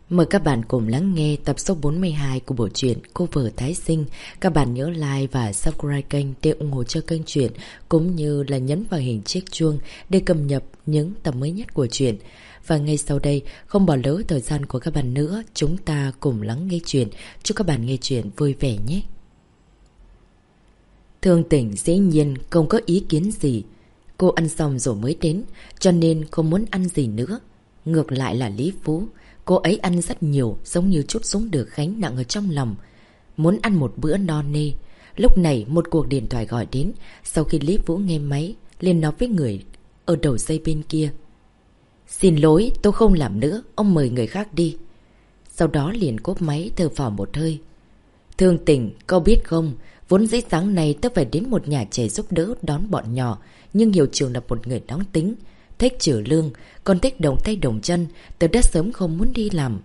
Mời các bạn cùng lắng nghe tập số 42 của bộ truyện Cô Vợ Tái Sinh. Các bạn nhớ like và subscribe kênh để ủng hộ cho kênh truyện, cũng như là nhấn vào hình chiếc chuông để cập nhật những tập mới nhất của truyện. Và ngay sau đây, không bỏ lỡ thời gian của các bạn nữa, chúng ta cùng lắng nghe truyện. Chúc các bạn nghe truyện vui vẻ nhé. Thương Tỉnh dĩ nhiên không có ý kiến gì. Cô ăn xong rồi mới đến, cho nên không muốn ăn gì nữa. Ngược lại là Lý Phú, cô ấy ăn rất nhiều, giống như trút xuống được gánh nặng ở trong lòng. Muốn ăn một bữa no nê. Lúc này một cuộc điện thoại gọi đến. Sau khi Lý Vũ nghe máy, liền nói với người ở đầu dây bên kia: "Xin lỗi, tôi không làm nữa, ông mời người khác đi." Sau đó liền cốp máy, thở phào một hơi. "Thương Tình, cậu biết không, vốn dĩ sáng nay tôi phải đến một nhà trẻ giúp đỡ đón bọn nhỏ, nhưng hiệu trưởng là một người nóng tính, thích trừ lương, còn thích đồng tay đồng chân, tôi đã sớm không muốn đi làm."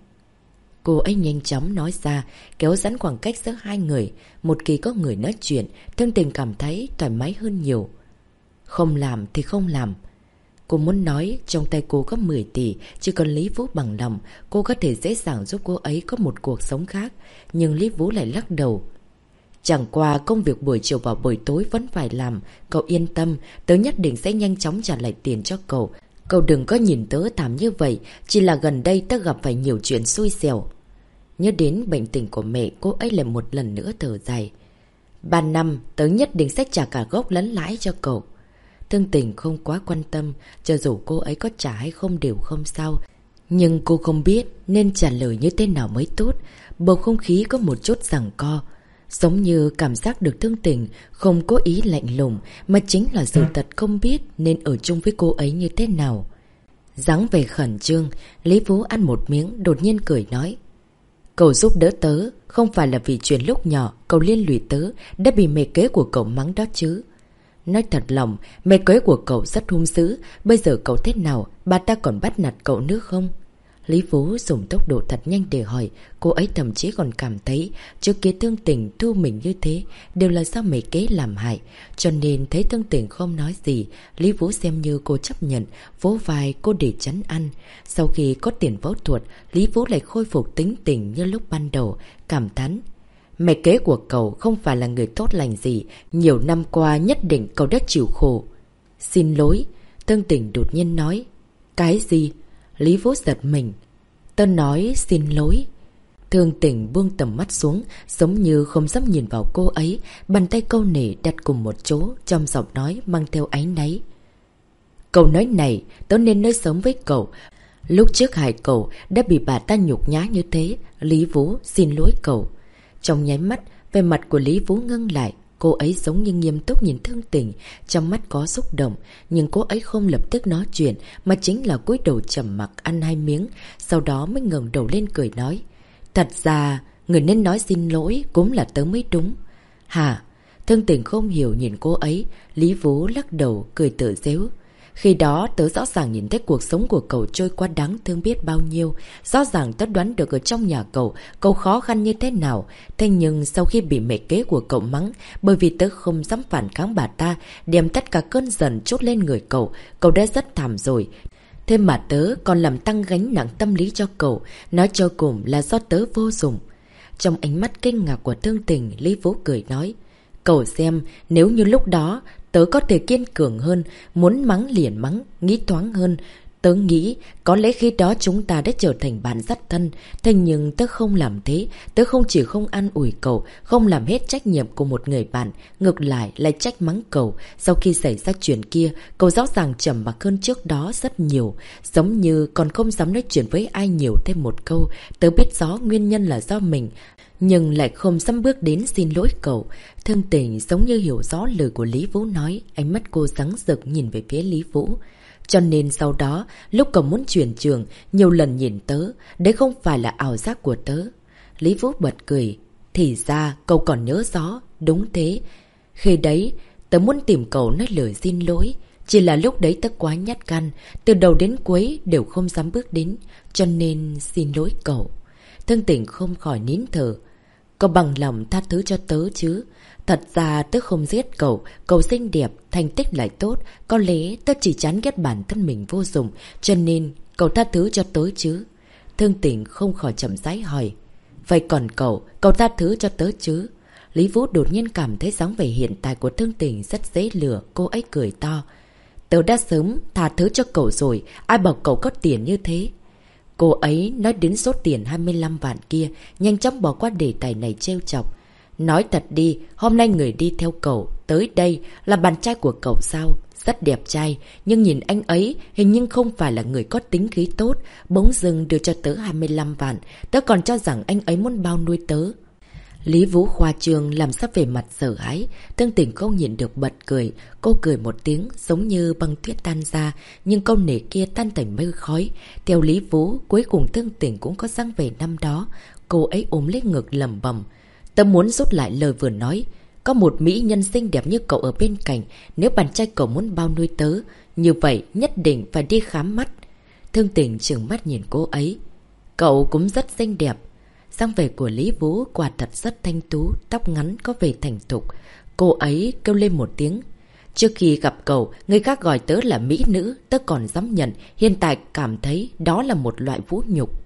Cô ấy nhanh chóng nói ra, kéo giãn khoảng cách giữa hai người. Một khi có người nói chuyện, Thương Tình cảm thấy thoải mái hơn nhiều. Không làm thì không làm. Cô muốn nói trong tay cô có 10 tỷ, chỉ cần Lý Vũ bằng lòng, cô có thể dễ dàng giúp cô ấy có một cuộc sống khác. Nhưng Lý Vũ lại lắc đầu. "Chẳng qua công việc buổi chiều và buổi tối vẫn phải làm, cậu yên tâm, tớ nhất định sẽ nhanh chóng trả lại tiền cho cậu. Cậu đừng có nhìn tớ thảm như vậy, chỉ là gần đây tớ gặp phải nhiều chuyện xui xẻo." Nhớ đến bệnh tình của mẹ, cô ấy lại một lần nữa thở dài. 3 năm, tớ nhất định sẽ trả cả gốc lẫn lãi cho cậu." Thương Tình không quá quan tâm, cho dù cô ấy có trả hay không đều không sao. Nhưng cô không biết nên trả lời như thế nào mới tốt. Bầu không khí có một chút giằng co. Giống như cảm giác được Thương Tình không cố ý lạnh lùng, mà chính là sự thật không biết nên ở chung với cô ấy như thế nào. Dáng vẻ khẩn trương, Lý Vũ ăn một miếng đột nhiên cười nói: "Cậu giúp đỡ tớ, không phải là vì chuyện lúc nhỏ cậu liên lụy tớ đã bị mẹ kế của cậu mắng đó chứ. Nói thật lòng, mẹ kế của cậu rất hung dữ, bây giờ cậu thế nào, bà ta còn bắt nạt cậu nữa không?" Lý Vũ dùng tốc độ thật nhanh để hỏi. Cô ấy thậm chí còn cảm thấy trước kia Thương Tình thu mình như thế đều là do mẹ kế làm hại. Cho nên thấy Thương Tình không nói gì, Lý Vũ xem như cô chấp nhận, vỗ vai cô để trấn an. Sau khi có tiền phẫu thuật, Lý Vũ lại khôi phục tính tình như lúc ban đầu, cảm thán: "Mẹ kế của cậu không phải là người tốt lành gì, nhiều năm qua nhất định cậu đã chịu khổ." "Xin lỗi." Thương Tình đột nhiên nói. "Cái gì?" Lý Vũ giật mình. "Tớ nói xin lỗi." Thương Tình buông tầm mắt xuống, giống như không dám nhìn vào cô ấy, bàn tay câu nể đặt cùng một chỗ, trong giọng nói mang theo áy náy. "Câu nói này tớ nên nói sớm với cậu. Lúc trước hại cậu đã bị bà ta nhục nhã như thế. Lý Vũ xin lỗi cậu." Trong nháy mắt, vẻ mặt của Lý Vũ ngưng lại. Cô ấy giống như nghiêm túc nhìn Thương Tình, trong mắt có xúc động, nhưng cô ấy không lập tức nói chuyện, mà chính là cúi đầu trầm mặc ăn 2 miếng, sau đó mới ngẩng đầu lên cười nói: "Thật ra, người nên nói xin lỗi cũng là tớ mới đúng." "Hả?" Thương Tình không hiểu nhìn cô ấy. Lý Vũ lắc đầu cười tự giễu. "Khi đó tớ rõ ràng nhìn thấy cuộc sống của cậu trôi qua đáng thương biết bao nhiêu. Rõ ràng tớ đoán được ở trong nhà cậu khó khăn như thế nào. Thế nhưng sau khi bị mẹ kế của cậu mắng, bởi vì tớ không dám phản kháng bà ta, đem tất cả cơn giận trút lên người cậu đã rất thảm rồi. Thế mà tớ còn làm tăng gánh nặng tâm lý cho cậu, nói cho cùng là do tớ vô dụng." Trong ánh mắt kinh ngạc của Thương Tình, Lý Vũ cười nói: "Cậu xem, nếu như lúc đó tớ có thể kiên cường hơn, muốn mắng liền mắng, nghĩ thoáng hơn. Tớ nghĩ có lẽ khi đó chúng ta đã trở thành bạn rất thân. Thế nhưng tớ không làm thế. Tớ không chỉ không an ủi cậu, không làm hết trách nhiệm của một người bạn, ngược lại lại trách mắng cậu. Sau khi xảy ra chuyện kia, cậu rõ ràng trầm mặc hơn trước đó rất nhiều, giống như còn không dám nói chuyện với ai nhiều thêm một câu. Tớ biết rõ nguyên nhân là do mình, nhưng lại không dám bước đến xin lỗi cậu." Thương Tình giống như hiểu rõ lời của Lý Vũ nói, ánh mắt cô sáng rực nhìn về phía Lý Vũ. "Cho nên sau đó, lúc cậu muốn chuyển trường, nhiều lần nhìn tớ, đấy không phải là ảo giác của tớ." Lý Vũ bật cười. "Thì ra cậu còn nhớ rõ, đúng thế. Khi đấy, tớ muốn tìm cậu nói lời xin lỗi. Chỉ là lúc đấy tớ quá nhát gan, từ đầu đến cuối đều không dám bước đến, cho nên xin lỗi cậu." Thương Tình không khỏi nín thở. "Cậu bằng lòng tha thứ cho tớ chứ? Thật ra tớ không giết cậu, cậu xinh đẹp, thành tích lại tốt. Có lẽ tớ chỉ chán ghét bản thân mình vô dụng, cho nên cậu tha thứ cho tớ chứ?" Thương Tình không khỏi chậm rãi hỏi. Vậy còn cậu tha thứ cho tớ chứ? Lý Vũ đột nhiên cảm thấy dáng vẻ hiện tại của Thương Tình rất dễ lừa, cô ấy cười to. Tớ đã sớm tha thứ cho cậu rồi, ai bảo cậu có tiền như thế? Cô ấy nói đến số tiền 25 vạn kia, nhanh chóng bỏ qua đề tài này trêu chọc. Nói thật đi, hôm nay người đi theo cậu tới đây là bạn trai của cậu sao? Rất đẹp trai, nhưng nhìn anh ấy hình như không phải là người có tính khí tốt. Bỗng dưng đưa cho tớ 25 vạn, tớ còn cho rằng anh ấy muốn bao nuôi tớ. Lý Vũ khoa trương làm sắp về mặt sợ hãi. Thương Tình không nhịn được bật cười. Cô cười một tiếng giống như băng tuyết tan ra, nhưng câu nể kia tan thành mây khói. Theo Lý Vũ, cuối cùng Thương Tình cũng có dáng vẻ năm đó. Cô ấy ôm lấy ngực lẩm bẩm. Tớ muốn rút lại lời vừa nói. Có một mỹ nhân xinh đẹp như cậu ở bên cạnh, nếu bạn trai cậu muốn bao nuôi tớ, như vậy nhất định phải đi khám mắt. Thương Tình trừng mắt nhìn cô ấy. Cậu cũng rất xinh đẹp. Dáng vẻ của Lý Vũ quả thật rất thanh tú, tóc ngắn có vẻ thành thục. Cô ấy kêu lên một tiếng. Trước khi gặp cậu, người khác gọi tớ là mỹ nữ, tớ còn dám nhận, hiện tại cảm thấy đó là một loại vũ nhục.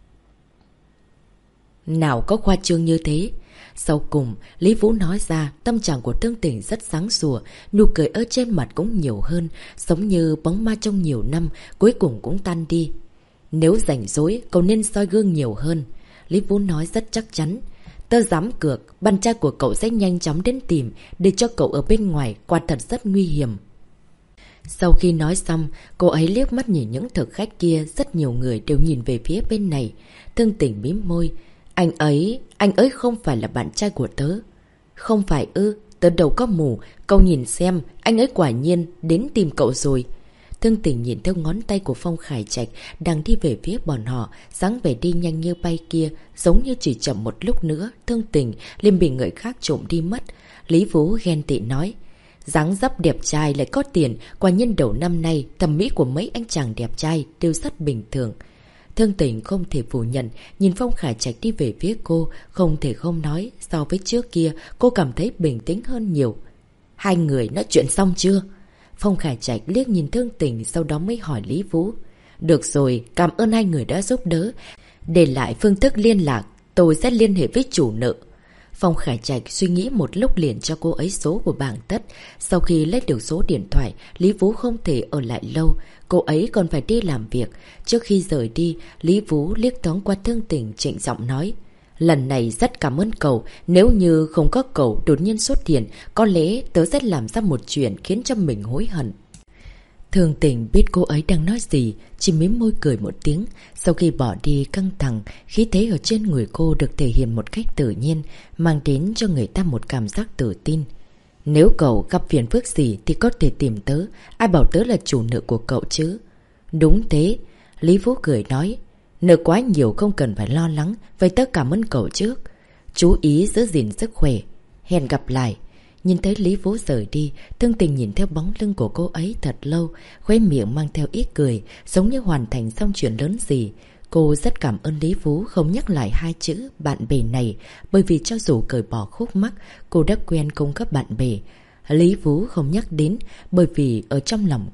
Nào có khoa trương như thế. Sau cùng, Lý Vũ nói ra, tâm trạng của Thương Tình rất sáng sủa, nụ cười ở trên mặt cũng nhiều hơn, giống như bóng ma trong nhiều năm, cuối cùng cũng tan đi. Nếu rảnh rỗi, cậu nên soi gương nhiều hơn. Lý Vũ nói rất chắc chắn. Tớ dám cược, bạn trai của cậu sẽ nhanh chóng đến tìm, để cho cậu ở bên ngoài, quả thật rất nguy hiểm. Sau khi nói xong, cô ấy liếc mắt nhìn những thực khách kia, rất nhiều người đều nhìn về phía bên này. Thương Tình mím môi. Anh ấy không phải là bạn trai của tớ. Không phải ư, tớ đầu có mù, cậu nhìn xem, anh ấy quả nhiên đến tìm cậu rồi. Thương Tình nhìn theo ngón tay của Phong Khải Trạch đang đi về phía bọn họ, dáng vẻ đi nhanh như bay kia, giống như chỉ chậm một lúc nữa, Thương Tình liền bị người khác trộm đi mất. Lý Vũ ghen tị nói, dáng dấp đẹp trai lại có tiền, quả nhiên đầu năm nay thẩm mỹ của mấy anh chàng đẹp trai đều rất bình thường. Thương Tình không thể phủ nhận, nhìn Phong Khải Trạch đi về phía cô, không thể không nói, so với trước kia cô cảm thấy bình tĩnh hơn nhiều. Hai người nói chuyện xong chưa? Phong Khải Trạch liếc nhìn Thương Tình, sau đó mới hỏi Lý Vũ. Được rồi, cảm ơn hai người đã giúp đỡ. Để lại phương thức liên lạc, tôi sẽ liên hệ với chủ nợ. Phong Khải Trạch suy nghĩ một lúc liền cho cô ấy số của bảng tất. Sau khi lấy được số điện thoại, Lý Vũ không thể ở lại lâu. Cô ấy còn phải đi làm việc. Trước khi rời đi, Lý Vũ liếc thoáng qua Thương Tình, trịnh giọng nói. Lần này rất cảm ơn cậu. Nếu như không có cậu đột nhiên xuất hiện, có lẽ tớ sẽ làm ra một chuyện khiến cho mình hối hận. Thương Tình biết cô ấy đang nói gì, chỉ mím môi cười một tiếng. Sau khi bỏ đi căng thẳng, khí thế ở trên người cô được thể hiện một cách tự nhiên, mang đến cho người ta một cảm giác tự tin. Nếu cậu gặp phiền phức gì thì có thể tìm tớ, ai bảo tớ là chủ nợ của cậu chứ? Đúng thế, Lý Vũ cười nói. Nợ quá nhiều không cần phải lo lắng, vậy tớ cảm ơn cậu trước. Chú ý giữ gìn sức khỏe. Hẹn gặp lại. Nhìn thấy Lý Vũ rời đi, Thương Tình nhìn theo bóng lưng của cô ấy thật lâu, khóe miệng mang theo ít cười, giống như hoàn thành xong chuyện lớn gì. Cô rất cảm ơn Lý Vũ không nhắc lại hai chữ bạn bè này, bởi vì cho dù cởi bỏ khúc mắc, cô đã quen cùng các bạn bè. Lý Vũ không nhắc đến, bởi vì ở trong lòng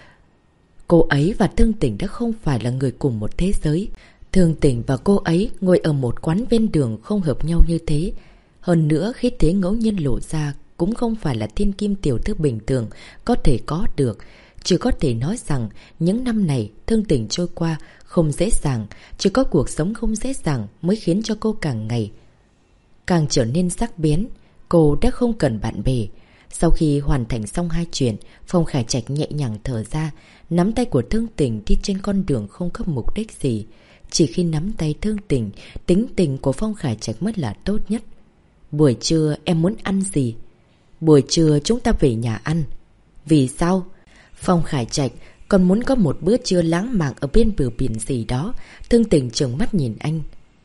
cô ấy và Thương Tình đã không phải là người cùng một thế giới. Thương Tình và cô ấy ngồi ở một quán bên đường không hợp nhau như thế. Hơn nữa khi thế ngẫu nhiên lộ ra cũng không phải là thiên kim tiểu thư bình thường có thể có được. Chỉ có thể nói rằng những năm này Thương Tình trôi qua không dễ dàng, chỉ có cuộc sống không dễ dàng mới khiến cho cô càng ngày càng trở nên sắc bén. Cô đã không cần bạn bè. Sau khi hoàn thành xong hai chuyện, Phong Khải Trạch nhẹ nhàng thở ra, nắm tay của Thương Tình đi trên con đường không có mục đích gì. Chỉ khi nắm tay Thương Tình, tính tình của Phong Khải Trạch mới là tốt nhất. Buổi trưa em muốn ăn gì? Buổi trưa chúng ta về nhà ăn. Vì sao? Phong Khải Trạch còn muốn có một bữa trưa lãng mạn ở bên bờ biển gì đó. Thương Tình trừng mắt nhìn anh.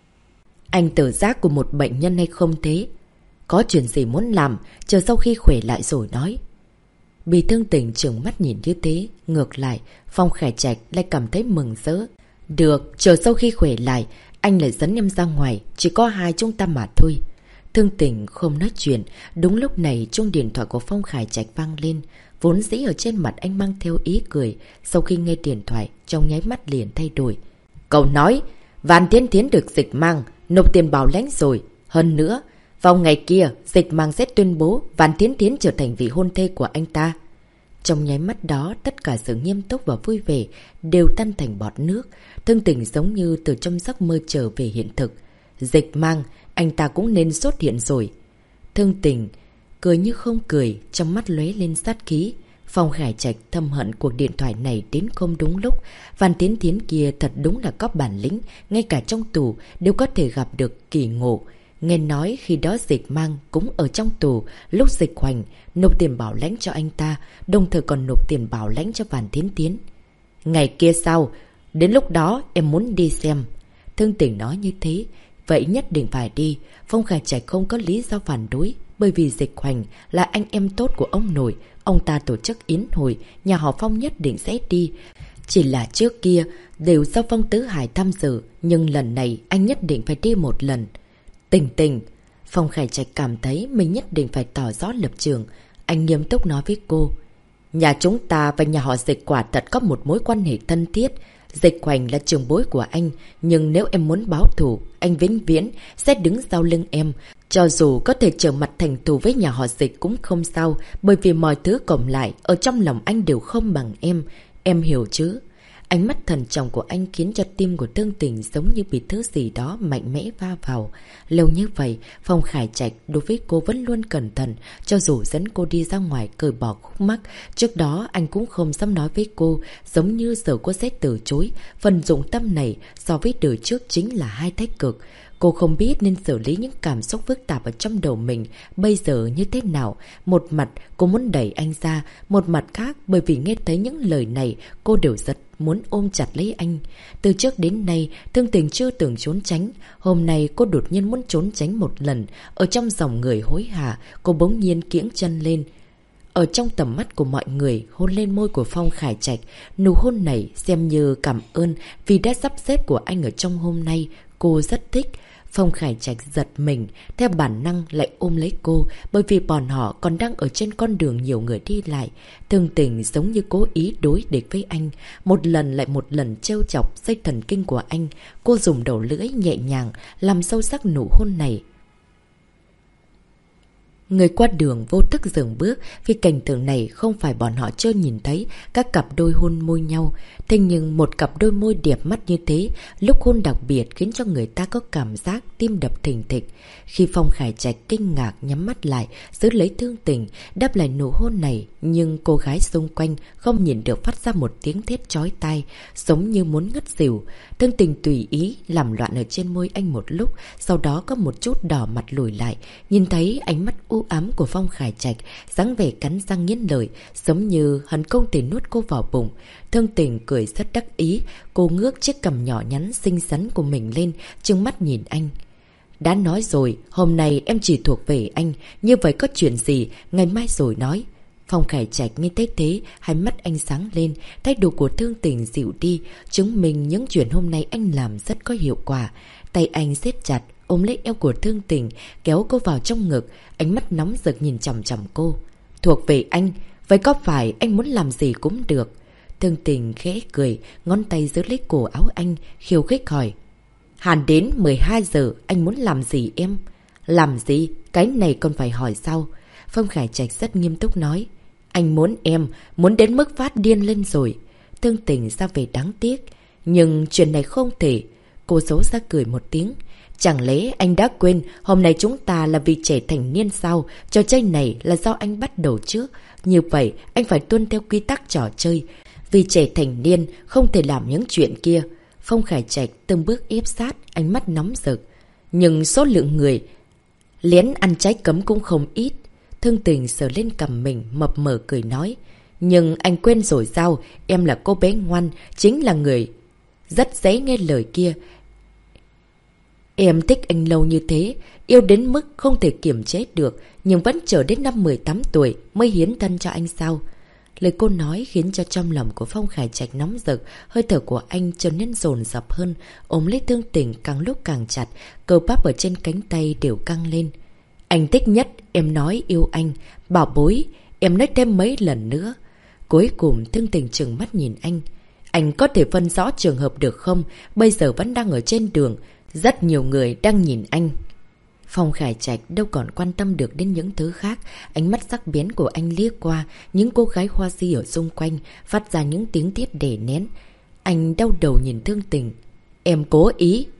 Anh tự giác của một bệnh nhân hay không thế? Có chuyện gì muốn làm, chờ sau khi khỏe lại rồi nói. Bị Thương Tình trừng mắt nhìn như thế, ngược lại, Phong Khải Trạch lại cảm thấy mừng rỡ. Được, chờ sau khi khỏe lại, anh lại dẫn em ra ngoài, chỉ có hai chúng ta mà thôi. Thương Tình không nói chuyện, đúng lúc này chuông điện thoại của Phong Khải Trạch vang lên. Vốn dĩ ở trên mặt anh mang theo ý cười, sau khi nghe điện thoại, trong nháy mắt liền thay đổi. Cậu nói, Vạn Tiến Tiến được Dịch Mang nộp tiền bảo lãnh rồi. Hơn nữa, vào ngày kia, Dịch Mang sẽ tuyên bố Vạn Tiến Tiến trở thành vị hôn thê của anh ta. Trong nháy mắt đó, tất cả sự nghiêm túc và vui vẻ đều tan thành bọt nước. Thương Tình giống như từ trong giấc mơ trở về hiện thực. Dịch Mang, anh ta cũng nên xuất hiện rồi. Thương Tình cười như không cười, trong mắt lóe lên sát khí. Phong Khải Trạch thâm hận cuộc điện thoại này đến không đúng lúc. Vạn Tiến Tiến kia thật đúng là có bản lĩnh, ngay cả trong tù đều có thể gặp được kỳ ngộ. Nghe nói khi đó Dịch Mang cũng ở trong tù, lúc Dịch Hoành nộp tiền bảo lãnh cho anh ta, đồng thời còn nộp tiền bảo lãnh cho Vạn Tiến Tiến. Ngày kia sau, đến lúc đó em muốn đi xem. Thương Tình nói như thế, vậy nhất định phải đi. Phong Khải Trạch không có lý do phản đối, bởi vì Dịch Hoành là anh em tốt của ông nội. Ông ta tổ chức yến hội, nhà họ Phong nhất định sẽ đi. Chỉ là trước kia đều do Phong Tứ Hải tham dự, nhưng lần này anh nhất định phải đi một lần. Tình Tình, Phong Khải Trạch cảm thấy mình nhất định phải tỏ rõ lập trường. Anh nghiêm túc nói với cô. Nhà chúng ta và nhà họ Dịch quả thật có một mối quan hệ thân thiết. Dịch Hoành là trưởng bối của anh, nhưng nếu em muốn báo thù, anh vĩnh viễn sẽ đứng sau lưng em. Cho dù có thể trở mặt thành thù với nhà họ Dịch cũng không sao, bởi vì mọi thứ cộng lại ở trong lòng anh đều không bằng em. Em hiểu chứ? Ánh mắt thần trọng của anh khiến cho tim của Thương Tình giống như bị thứ gì đó mạnh mẽ va vào. Lâu như vậy, Phong Khải Trạch đối với cô vẫn luôn cẩn thận, cho dù dẫn cô đi ra ngoài cởi bỏ khúc mắc. Trước đó anh cũng không dám nói với cô, giống như giờ cô sẽ từ chối. Phần dụng tâm này so với đời trước chính là hai thái cực. Cô không biết nên xử lý những cảm xúc phức tạp ở trong đầu mình bây giờ như thế nào. Một mặt cô muốn đẩy anh ra, một mặt khác bởi vì nghe thấy những lời này cô đều rất muốn ôm chặt lấy anh. Từ trước đến nay Thương Tình chưa từng trốn tránh. Hôm nay cô đột nhiên muốn trốn tránh một lần. Ở trong dòng người hối hả, cô bỗng nhiên kiễng chân lên. Ở trong tầm mắt của mọi người, hôn lên môi của Phong Khải Trạch. Nụ hôn này xem như cảm ơn vì đã sắp xếp của anh ở trong hôm nay. Cô rất thích. Phong Khải Trạch giật mình, theo bản năng lại ôm lấy cô, bởi vì bọn họ còn đang ở trên con đường nhiều người đi lại. Thương Tình giống như cố ý đối địch với anh, một lần lại một lần trêu chọc dây thần kinh của anh. Cô dùng đầu lưỡi nhẹ nhàng làm sâu sắc nụ hôn này. Người qua đường vô thức dừng bước vì cảnh tượng này không phải bọn họ chưa nhìn thấy các cặp đôi hôn môi nhau. Thế nhưng một cặp đôi môi đẹp mắt như thế, lúc hôn đặc biệt khiến cho người ta có cảm giác tim đập thình thịch. Khi Phong Khải Trạch kinh ngạc nhắm mắt lại, giữ lấy Thương Tình, đáp lại nụ hôn này, nhưng cô gái xung quanh không nhìn được phát ra một tiếng thét chói tai, giống như muốn ngất xỉu. Thương Tình tùy ý làm loạn ở trên môi anh một lúc, sau đó có một chút đỏ mặt lùi lại, nhìn thấy ánh mắt u ám của Phong Khải Trạch, dáng vẻ cắn răng nghiến lợi, giống như hắn không thể nuốt cô vào bụng. Thương Tình cười rất đắc ý, cô ngước chiếc cằm nhỏ nhắn xinh xắn của mình lên, trừng mắt nhìn anh. Đã nói rồi, hôm nay em chỉ thuộc về anh, như vậy có chuyện gì, ngày mai rồi nói. Phong Khải Trạch nghe thấy thế, hai mắt anh sáng lên, thái độ của Thương Tình dịu đi, chứng minh những chuyện hôm nay anh làm rất có hiệu quả. Tay anh siết chặt, ôm lấy eo của Thương Tình, kéo cô vào trong ngực, ánh mắt nóng rực nhìn chằm chằm cô. Thuộc về anh, vậy có phải anh muốn làm gì cũng được? Thương Tình khẽ cười, ngón tay giữ lấy cổ áo anh, khiêu khích hỏi. Hàn đến 12 giờ, anh muốn làm gì em? Làm gì? Cái này còn phải hỏi sao? Phong Khải Trạch rất nghiêm túc nói. Anh muốn em, muốn đến mức phát điên lên rồi. Thương Tình ra về đáng tiếc. Nhưng chuyện này không thể. Cô giấu ra cười một tiếng. Chẳng lẽ anh đã quên hôm nay chúng ta là vì trẻ thành niên sao? Trò chơi này là do anh bắt đầu trước. Như vậy anh phải tuân theo quy tắc trò chơi. Vì trẻ thành niên không thể làm những chuyện kia. Phong Khải Trạch từng bước ép sát, ánh mắt nóng rực. Nhưng số lượng người lén ăn trái cấm cũng không ít. Thương Tình sờ lên cằm mình, mập mờ cười nói. Nhưng anh quên rồi sao? Em là cô bé ngoan, chính là người rất dễ nghe lời kia. Em thích anh lâu như thế, yêu đến mức không thể kiềm chế được, nhưng vẫn chờ đến năm 18 tuổi mới hiến thân cho anh sao? Lời cô nói khiến cho trong lòng của Phong Khải Trạch nóng rực, hơi thở của anh trở nên dồn dập hơn, ôm lấy Thương Tình càng lúc càng chặt, cơ bắp ở trên cánh tay đều căng lên. Anh thích nhất, em nói yêu anh, bảo bối, em nói thêm mấy lần nữa. Cuối cùng Thương Tình trừng mắt nhìn anh. Anh có thể phân rõ trường hợp được không? Bây giờ vẫn đang ở trên đường. Rất nhiều người đang nhìn anh. Phong Khải Trạch đâu còn quan tâm được đến những thứ khác. Ánh mắt sắc bén của anh liếc qua những cô gái hoa si ở xung quanh, phát ra những tiếng tiết đè nén. Anh đau đầu nhìn Thương Tình. Em cố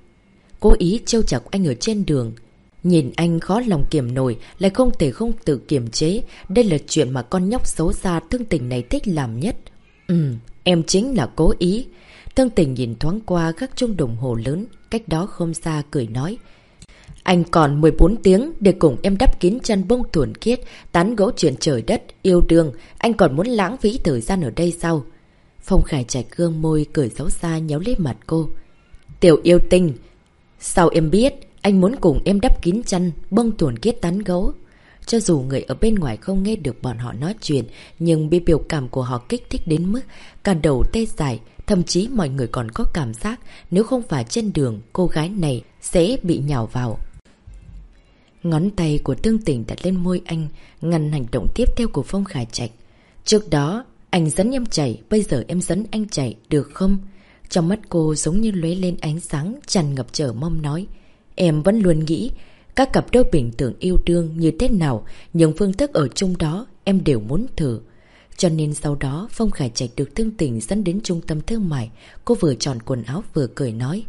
ý trêu chọc anh ở trên đường. Nhìn anh khó lòng kiềm nổi, lại không thể không tự kiềm chế. Đây là chuyện mà con nhóc xấu xa Thương Tình này thích làm nhất. Em chính là cố ý. Thương Tình nhìn thoáng qua các chuông đồng hồ lớn cách đó không xa, cười nói. Anh còn 14 tiếng để cùng em đắp kín chân bông thuần khiết, tán gẫu chuyện trời đất, yêu đương. Anh còn muốn lãng phí thời gian ở đây sao? Phong Khải Trạch gương môi cười xấu xa nhéo lấy mặt cô. Tiểu yêu tinh, sao em biết anh muốn cùng em đắp kín chân bông thuần khiết tán gẫu? Cho dù người ở bên ngoài không nghe được bọn họ nói chuyện, nhưng bị biểu cảm của họ kích thích đến mức cả đầu tê dại. Thậm chí mọi người còn có cảm giác nếu không phải trên đường, cô gái này sẽ bị nhào vào. Ngón tay của Thương Tình đặt lên môi anh, ngăn hành động tiếp theo của Phong Khải Trạch. Trước đó, anh dẫn em chạy, bây giờ em dẫn anh chạy, được không? Trong mắt cô giống như lóe lên ánh sáng, tràn ngập chờ mong nói. Em vẫn luôn nghĩ, các cặp đôi bình thường yêu đương như thế nào, những phương thức ở chung đó em đều muốn thử. Cho nên sau đó, Phong Khải Trạch được Thương Tình dẫn đến trung tâm thương mại. Cô vừa chọn quần áo vừa cười nói.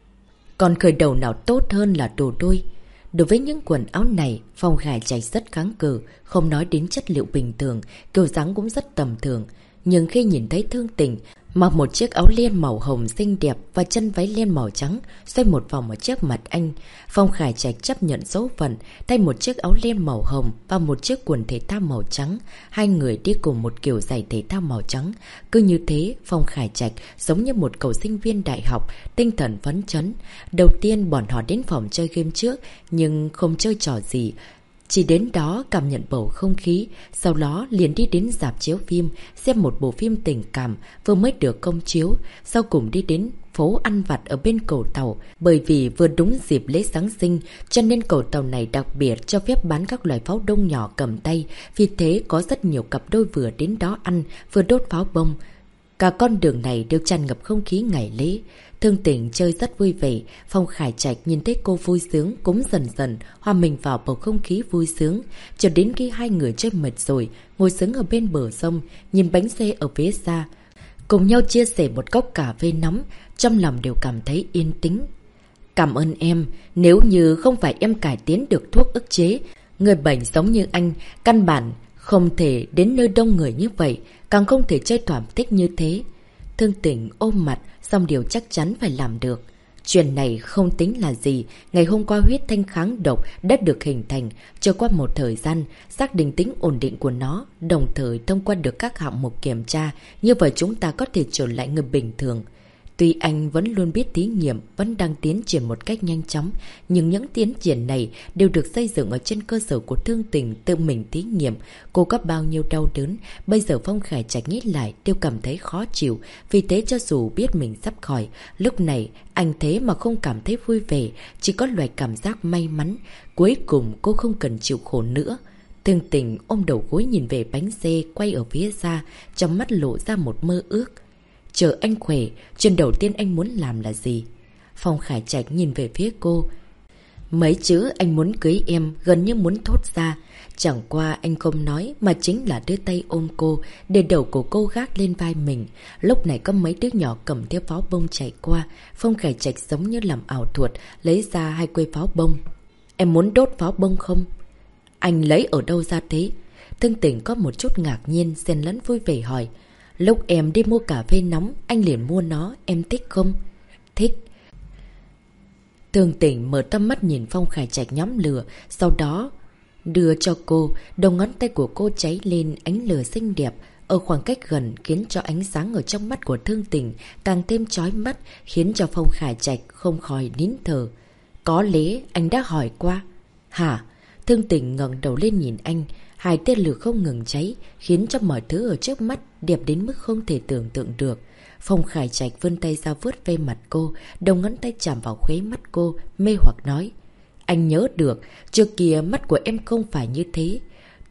Còn khởi đầu nào tốt hơn là đồ đôi. Đối với những quần áo này, Phong Khải Trạch rất kháng cự, không nói đến chất liệu bình thường, kiểu dáng cũng rất tầm thường. Nhưng khi nhìn thấy Thương Tình mặc một chiếc áo len màu hồng xinh đẹp và chân váy len màu trắng xoay một vòng ở trước mặt anh, Phong Khải Trạch chấp nhận số phận, thay một chiếc áo len màu hồng và một chiếc quần thể thao màu trắng. Hai người đi cùng một kiểu giày thể thao màu trắng. Cứ như thế, Phong Khải Trạch giống như một cậu sinh viên đại học, tinh thần phấn chấn. Đầu tiên bọn họ đến phòng chơi game trước, nhưng không chơi trò gì. Chỉ đến đó cảm nhận bầu không khí, sau đó liền đi đến rạp chiếu phim, xem một bộ phim tình cảm vừa mới được công chiếu, sau cùng đi đến phố ăn vặt ở bên cầu tàu. Bởi vì vừa đúng dịp lễ Giáng sinh, cho nên cầu tàu này đặc biệt cho phép bán các loại pháo đông nhỏ cầm tay, vì thế có rất nhiều cặp đôi vừa đến đó ăn, vừa đốt pháo bông. Cả con đường này đều tràn ngập không khí ngày lễ. Thương Tình chơi rất vui vẻ, Phong Khải Trạch nhìn thấy cô vui sướng cũng dần dần hòa mình vào bầu không khí vui sướng. Cho đến khi hai người chơi mệt rồi, ngồi sướng ở bên bờ sông, nhìn bánh xe ở phía xa, cùng nhau chia sẻ một cốc cà phê nóng, trong lòng đều cảm thấy yên tĩnh. Cảm ơn em, nếu như không phải em cải tiến được thuốc ức chế, người bệnh giống như anh, căn bản không thể đến nơi đông người như vậy, càng không thể chơi thỏa thích như thế. Thương Tình ôm mặt, xong điều chắc chắn phải làm được. Chuyện này không tính là gì, ngày hôm qua huyết thanh kháng độc đã được hình thành, trôi qua một thời gian, xác định tính ổn định của nó, đồng thời thông qua được các hạng mục kiểm tra, như vậy chúng ta có thể trở lại người bình thường. Tuy anh vẫn luôn biết thí nghiệm vẫn đang tiến triển một cách nhanh chóng, nhưng những tiến triển này đều được xây dựng ở trên cơ sở của Thương Tình tự mình thí nghiệm. Cô có bao nhiêu đau đớn, bây giờ Phong Khải Trạch nghĩ lại đều cảm thấy khó chịu. Vì thế cho dù biết mình sắp khỏi, lúc này anh thế mà không cảm thấy vui vẻ, chỉ có loại cảm giác may mắn. Cuối cùng cô không cần chịu khổ nữa. Thương Tình ôm đầu gối nhìn về bánh xe quay ở phía xa, trong mắt lộ ra một mơ ước. Chờ anh khỏe, chuyện đầu tiên anh muốn làm là gì? Phong Khải Trạch nhìn về phía cô. Mấy chữ anh muốn cưới em gần như muốn thốt ra. Chẳng qua anh không nói mà chính là đưa tay ôm cô, để đầu của cô gác lên vai mình. Lúc này có mấy đứa nhỏ cầm theo pháo bông chạy qua. Phong Khải Trạch giống như làm ảo thuật, lấy ra 2 que pháo bông. Em muốn đốt pháo bông không? Anh lấy ở đâu ra thế? Thương Tình có một chút ngạc nhiên, xen lẫn vui vẻ hỏi. Lúc em đi mua cà phê nóng, anh liền mua nó, em thích không? Thích. Thương Tình mở to mắt nhìn Phong Khải Trạch nhóm lửa, sau đó đưa cho cô. Đầu ngón tay của cô cháy lên ánh lửa xinh đẹp, ở khoảng cách gần khiến cho ánh sáng ở trong mắt của Thương Tình càng thêm chói mắt, khiến cho Phong Khải Trạch không khỏi nín thở. Có lẽ anh đã hỏi qua. Hả? Thương Tình ngẩng đầu lên nhìn anh. 2 tên lửa không ngừng cháy, khiến cho mọi thứ ở trước mắt đẹp đến mức không thể tưởng tượng được. Phong Khải Trạch vươn tay ra vuốt ve mặt cô, đầu ngón tay chạm vào khóe mắt cô, mê hoặc nói. Anh nhớ được, trước kia mắt của em không phải như thế.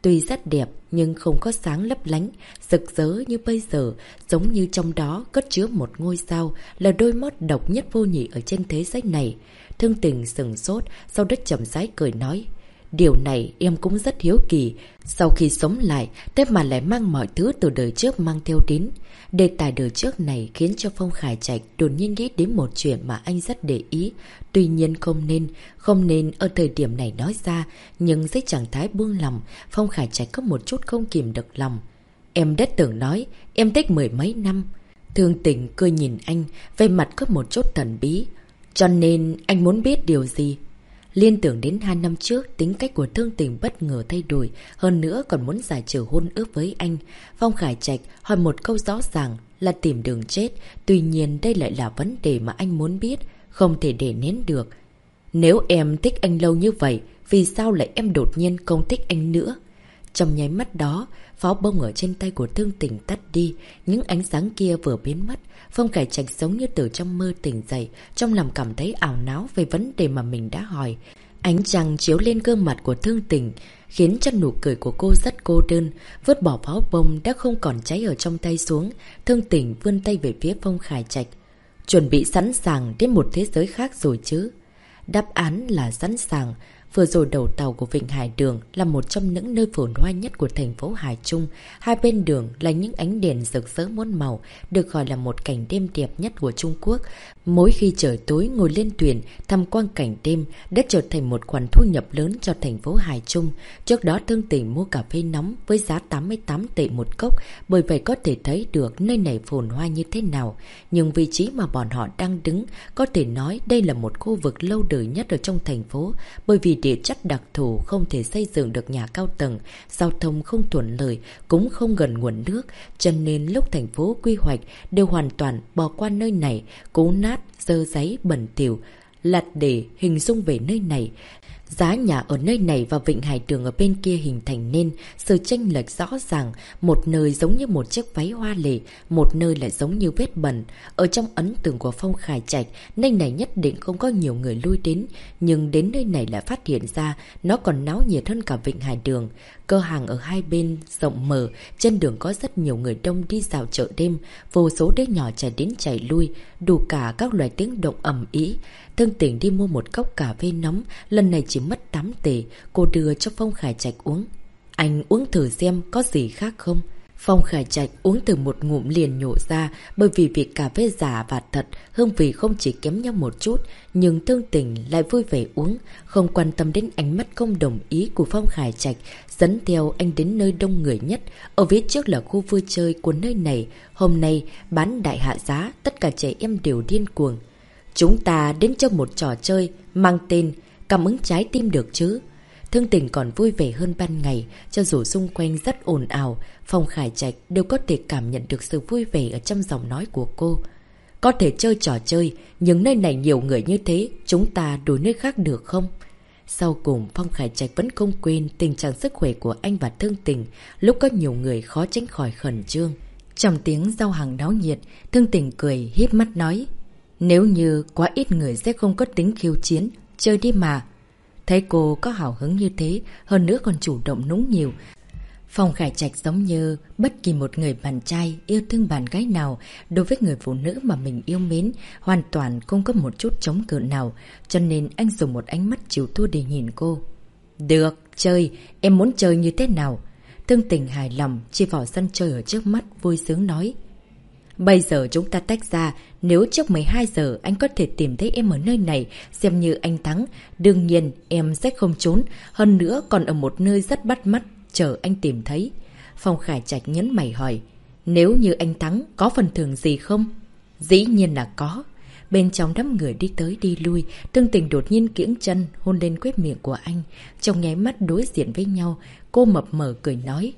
tuy rất đẹp nhưng không có sáng lấp lánh, rực rỡ như bây giờ, giống như trong đó cất chứa một ngôi sao, là đôi mắt độc nhất vô nhị ở trên thế giới này. Thương Tình sừng sốt, sau đó chậm rãi cười nói. Điều này em cũng rất hiếu kỳ, sau khi sống lại, thế mà lại mang mọi thứ từ đời trước mang theo đến. Đề tài đời trước này khiến cho Phong Khải Trạch đột nhiên nghĩ đến một chuyện mà anh rất để ý. Tuy nhiên không nên ở thời điểm này nói ra, nhưng dưới trạng thái buông lòng, Phong Khải Trạch có một chút không kìm được lòng. Em đã từng nói, em thích 10 mấy năm. Thương Tình cười nhìn anh, về mặt có một chút thần bí. Cho nên anh muốn biết điều gì? Liên tưởng đến 2 năm trước, tính cách của Thương Tình bất ngờ thay đổi, hơn nữa còn muốn giải trừ hôn ước với anh. Phong Khải Trạch hỏi một câu rõ ràng là tìm đường chết, tuy nhiên đây lại là vấn đề mà anh muốn biết, không thể để nén được. Nếu em thích anh lâu như vậy, vì sao lại em đột nhiên không thích anh nữa? Trong nháy mắt đó, pháo bông ở trên tay của Thương Tình tắt đi, những ánh sáng kia vừa biến mất. Phong Khải Trạch giống như từ trong mơ tỉnh dậy, trong lòng cảm thấy ảo não về vấn đề mà mình đã hỏi. Ánh trăng chiếu lên gương mặt của Thương Tình, khiến cho nụ cười của cô rất cô đơn. Vứt bỏ pháo bông đã không còn cháy ở trong tay xuống, Thương Tình vươn tay về phía Phong Khải Trạch. Chuẩn bị sẵn sàng đến một thế giới khác rồi chứ? Đáp án là sẵn sàng. Vừa rồi đầu tàu của Vịnh Hải Đường là một trong những nơi phồn hoa nhất của thành phố Hải Trung. Hai bên đường là những ánh đèn rực rỡ muôn màu, được gọi là một cảnh đêm đẹp nhất của Trung Quốc. Mỗi khi trời tối ngồi lên thuyền tham quan cảnh đêm đã trở thành một khoản thu nhập lớn cho thành phố Hải Trung. Trước đó Thương Tình mua cà phê nóng với giá 88 tệ một cốc, bởi vậy có thể thấy được nơi này phồn hoa như thế nào. Nhưng vị trí mà bọn họ đang đứng có thể nói đây là một khu vực lâu đời nhất ở trong thành phố, bởi vì địa chất đặc thù không thể xây dựng được nhà cao tầng, giao thông không thuận lợi, cũng không gần nguồn nước, cho nên lúc thành phố quy hoạch đều hoàn toàn bỏ qua nơi này, cũ nát, dơ giấy, bẩn thỉu, lặt để hình dung về nơi này. Giá nhà ở nơi này và Vịnh Hải Đường ở bên kia hình thành nên sự chênh lệch rõ ràng, một nơi giống như một chiếc váy hoa lệ, một nơi lại giống như vết bẩn. Ở trong ấn tượng của Phong Khải Trạch, nơi này nhất định không có nhiều người lui đến, nhưng đến nơi này lại phát hiện ra nó còn náo nhiệt hơn cả Vịnh Hải Đường. Cửa hàng ở hai bên rộng mở, trên đường có rất nhiều người đông đi dạo chợ đêm, vô số đứa nhỏ chạy đến chạy lui, đủ cả các loại tiếng động ầm ĩ. Thương Tình đi mua một cốc cà phê nóng, lần này chỉ mất 8 tệ, cô đưa cho Phong Khải Trạch uống. Anh uống thử xem có gì khác không? Phong Khải Trạch uống từ một ngụm liền nhổ ra, bởi vì vị cà phê giả và thật, hương vị không chỉ kém nhau một chút, nhưng Thương Tình lại vui vẻ uống, không quan tâm đến ánh mắt không đồng ý của Phong Khải Trạch, dẫn theo anh đến nơi đông người nhất. Ở phía trước là khu vui chơi của nơi này, hôm nay bán đại hạ giá, tất cả trẻ em đều điên cuồng. Chúng ta đến chơi một trò chơi mang tên cảm ứng trái tim được chứ? Thương Tình còn vui vẻ hơn ban ngày, cho dù xung quanh rất ồn ào, Phong Khải Trạch đều có thể cảm nhận được sự vui vẻ ở trong giọng nói của cô. Có thể chơi trò chơi, nhưng nơi này nhiều người như thế, chúng ta đổi nơi khác được không? Sau cùng, Phong Khải Trạch vẫn không quên tình trạng sức khỏe của anh và Thương Tình, lúc có nhiều người khó tránh khỏi khẩn trương. Trong tiếng giao hàng náo nhiệt, Thương Tình cười híp mắt nói, nếu như quá ít người sẽ không có tính khiêu chiến, chơi đi mà. Thấy cô có hào hứng như thế, hơn nữa còn chủ động nũng nhiều. Phong Khải Trạch giống như bất kỳ một người bạn trai yêu thương bạn gái nào, đối với người phụ nữ mà mình yêu mến, hoàn toàn không có một chút chống cự nào, cho nên anh dùng một ánh mắt chịu thua để nhìn cô. Được, chơi, em muốn chơi như thế nào? Thương Tình hài lòng, chỉ vào sân chơi ở trước mắt, vui sướng nói. Bây giờ chúng ta tách ra, nếu trước 12 giờ anh có thể tìm thấy em ở nơi này, xem như anh thắng. Đương nhiên em sẽ không trốn, hơn nữa còn ở một nơi rất bắt mắt, chờ anh tìm thấy. Phong Khải Trạch nhấn mày hỏi, nếu như anh thắng, có phần thưởng gì không? Dĩ nhiên là có. Bên trong đám người đi tới đi lui, Thương Tình đột nhiên kiễng chân, hôn lên khóe miệng của anh. Trong nháy mắt đối diện với nhau, cô mập mờ cười nói.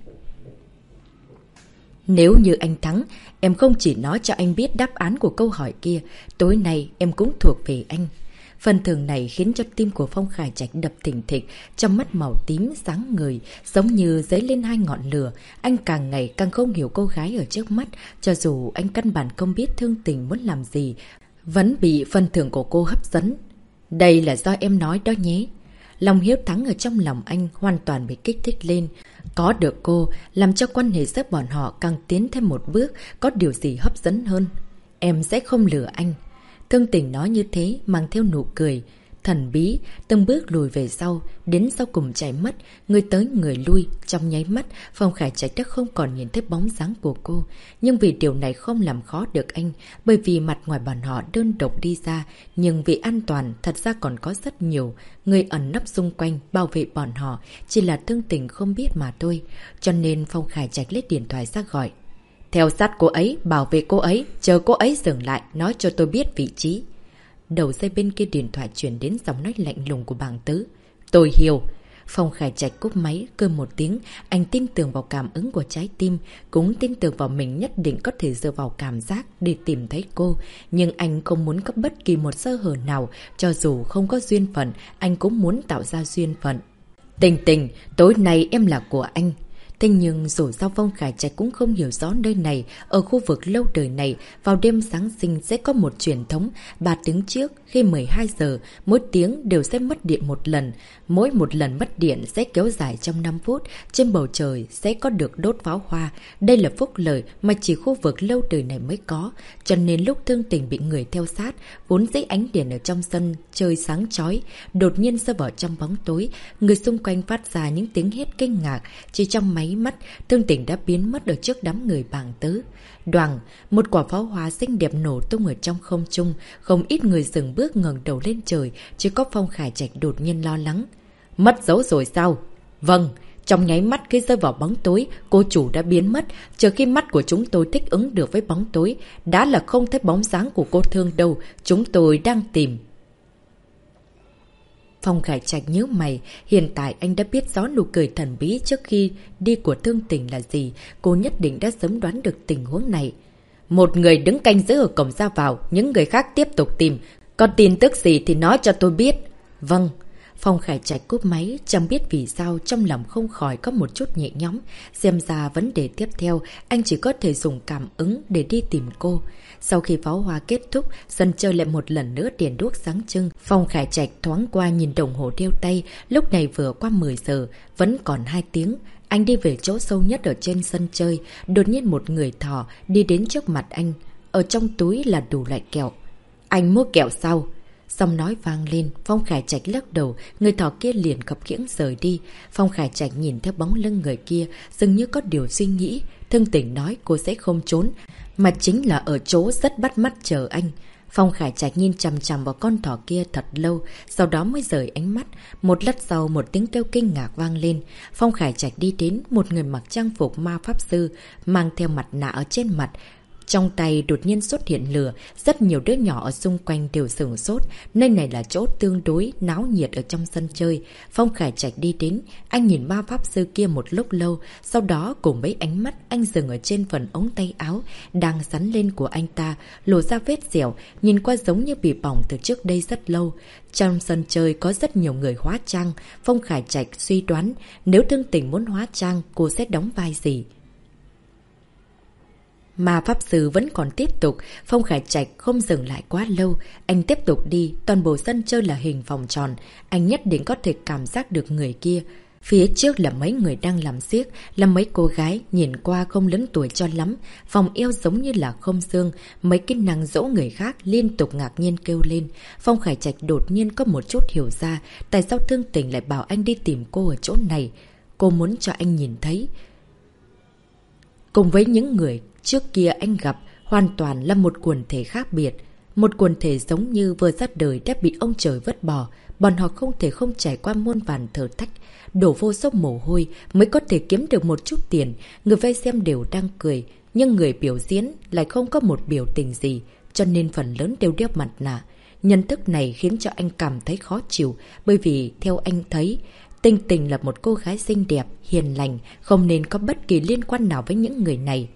Nếu như anh thắng, em không chỉ nói cho anh biết đáp án của câu hỏi kia, tối nay em cũng thuộc về anh. Phần thưởng này khiến cho tim của Phong Khải Trạch đập thình thịch, trong mắt màu tím sáng ngời, giống như dấy lên hai ngọn lửa. Anh càng ngày càng không hiểu cô gái ở trước mắt, cho dù anh căn bản không biết Thương Tình muốn làm gì, vẫn bị phần thưởng của cô hấp dẫn. Đây là do em nói đó nhé. Lòng hiếu thắng ở trong lòng anh hoàn toàn bị kích thích lên. Có được cô, làm cho quan hệ giữa bọn họ càng tiến thêm một bước, có điều gì hấp dẫn hơn. Em sẽ không lừa anh. Thương Tình nói như thế, mang theo nụ cười thần bí, từng bước lùi về sau, đến sau cùng chạy mất, người tới người lui, trong nháy mắt, Phong Khải Trạch đã không còn nhìn thấy bóng dáng của cô. Nhưng vì điều này không làm khó được anh, bởi vì mặt ngoài bọn họ đơn độc đi ra, nhưng vì an toàn, thật ra còn có rất nhiều người ẩn nấp xung quanh, bảo vệ bọn họ, chỉ là Thương Tình không biết mà thôi. Cho nên Phong Khải Trạch lấy điện thoại ra gọi. Theo sát cô ấy, bảo vệ cô ấy, chờ cô ấy dừng lại, nói cho tôi biết vị trí. Đầu dây bên kia điện thoại chuyển đến giọng nói lạnh lùng của Bàng Tứ. Tôi hiểu. Phong Khải Trạch cúp máy, kêu một tiếng. Anh tin tưởng vào cảm ứng của trái tim, cũng tin tưởng vào mình nhất định có thể dựa vào cảm giác để tìm thấy cô. Nhưng anh không muốn có bất kỳ một sơ hở nào, cho dù không có duyên phận, anh cũng muốn tạo ra duyên phận. Tình Tình, tối nay em là của anh. Thế nhưng dù sao Phong Khải Trạch cũng không hiểu rõ nơi này, ở khu vực lâu đời này, vào đêm Giáng sinh sẽ có một truyền thống. 3 tiếng trước, khi 12 giờ, mỗi tiếng đều sẽ mất điện một lần. Mỗi một lần mất điện sẽ kéo dài trong 5 phút, trên bầu trời sẽ có được đốt pháo hoa. Đây là phúc lợi mà chỉ khu vực lâu đời này mới có. Cho nên lúc Thương Tình bị người theo sát, vốn dĩ ánh điện ở trong sân trời sáng chói, đột nhiên rơi vào trong bóng tối. Người xung quanh phát ra những tiếng hét kinh ngạc, chỉ trong máy mắt, Thương Tình đã biến mất ở trước đám người Bàng Tứ. Đoàng, một quả pháo hoa xinh đẹp nổ tung ở trong không trung, không ít người dừng bước ngẩng đầu lên trời, chỉ có Phong Khải Trạch đột nhiên lo lắng. Mất dấu rồi sao? Vâng, trong nháy mắt khi rơi vào bóng tối, cô chủ đã biến mất, chờ khi mắt của chúng tôi thích ứng được với bóng tối, đã là không thấy bóng dáng của cô Thương đâu, chúng tôi đang tìm. Phong Khải Trạch nhớ mày, hiện tại anh đã biết rõ nụ cười thần bí trước khi đi của Thương Tình là gì, cô nhất định đã sớm đoán được tình huống này. Một người đứng canh giữ ở cổng ra vào, những người khác tiếp tục tìm, còn tin tức gì thì nói cho tôi biết. Vâng. Phong Khải Trạch cúp máy, chẳng biết vì sao trong lòng không khỏi có một chút nhẹ nhõm. Xem ra vấn đề tiếp theo, anh chỉ có thể dùng cảm ứng để đi tìm cô. Sau khi pháo hoa kết thúc, sân chơi lại một lần nữa đèn đuốc sáng trưng. Phong Khải Trạch thoáng qua nhìn đồng hồ đeo tay, lúc này vừa qua 10 giờ, vẫn còn 2 tiếng. Anh đi về chỗ sâu nhất ở trên sân chơi, đột nhiên một người thò đi đến trước mặt anh. Ở trong túi là đủ loại kẹo. Anh mua kẹo sao? Giọng nói vang lên, Phong Khải Trạch lắc đầu, người thỏ kia liền khập khiễng rời đi. Phong Khải Trạch nhìn theo bóng lưng người kia, dường như có điều suy nghĩ. Thương Tình nói cô sẽ không trốn, mà chính là ở chỗ rất bắt mắt chờ anh. Phong Khải Trạch nhìn chằm chằm vào con thỏ kia thật lâu, sau đó mới rời ánh mắt. Một lát sau một tiếng kêu kinh ngạc vang lên. Phong Khải Trạch đi đến một người mặc trang phục ma pháp sư, mang theo mặt nạ ở trên mặt. Trong tay đột nhiên xuất hiện lửa, rất nhiều đứa nhỏ ở xung quanh đều sửng sốt. Nơi này là chỗ tương đối náo nhiệt ở trong sân chơi. Phong Khải Trạch đi đến, anh nhìn ma pháp sư kia một lúc lâu, sau đó cùng với ánh mắt anh dừng ở trên phần ống tay áo đang sắn lên của anh ta, lộ ra vết dẻo, nhìn qua giống như bị bỏng từ trước đây rất lâu. Trong sân chơi có rất nhiều người hóa trang, Phong Khải Trạch suy đoán nếu Thương Tình muốn hóa trang, cô sẽ đóng vai gì. Mà pháp sư vẫn còn tiếp tục, Phong Khải Trạch không dừng lại quá lâu, anh tiếp tục đi, toàn bộ sân chơi là hình vòng tròn, anh nhất định có thể cảm giác được người kia. Phía trước là mấy người đang làm xiếc, là mấy cô gái, nhìn qua không lớn tuổi cho lắm, vòng eo giống như là không xương, mấy cái nàng dỗ người khác liên tục ngạc nhiên kêu lên. Phong Khải Trạch đột nhiên có một chút hiểu ra, tại sao Thương Tình lại bảo anh đi tìm cô ở chỗ này. Cô muốn cho anh nhìn thấy. Cùng với những người trước kia anh gặp, hoàn toàn là một quần thể khác biệt. Một quần thể giống như vừa ra đời đã bị ông trời vứt bỏ. Bọn họ không thể không trải qua muôn vàn thử thách, đổ vô số mồ hôi mới có thể kiếm được một chút tiền. Người vây xem đều đang cười, nhưng người biểu diễn lại không có một biểu tình gì, cho nên phần lớn đều đeo mặt nạ. Nhận thức này khiến cho anh cảm thấy khó chịu, bởi vì theo anh thấy, Tình Tình là một cô gái xinh đẹp, hiền lành, không nên có bất kỳ liên quan nào với những người này.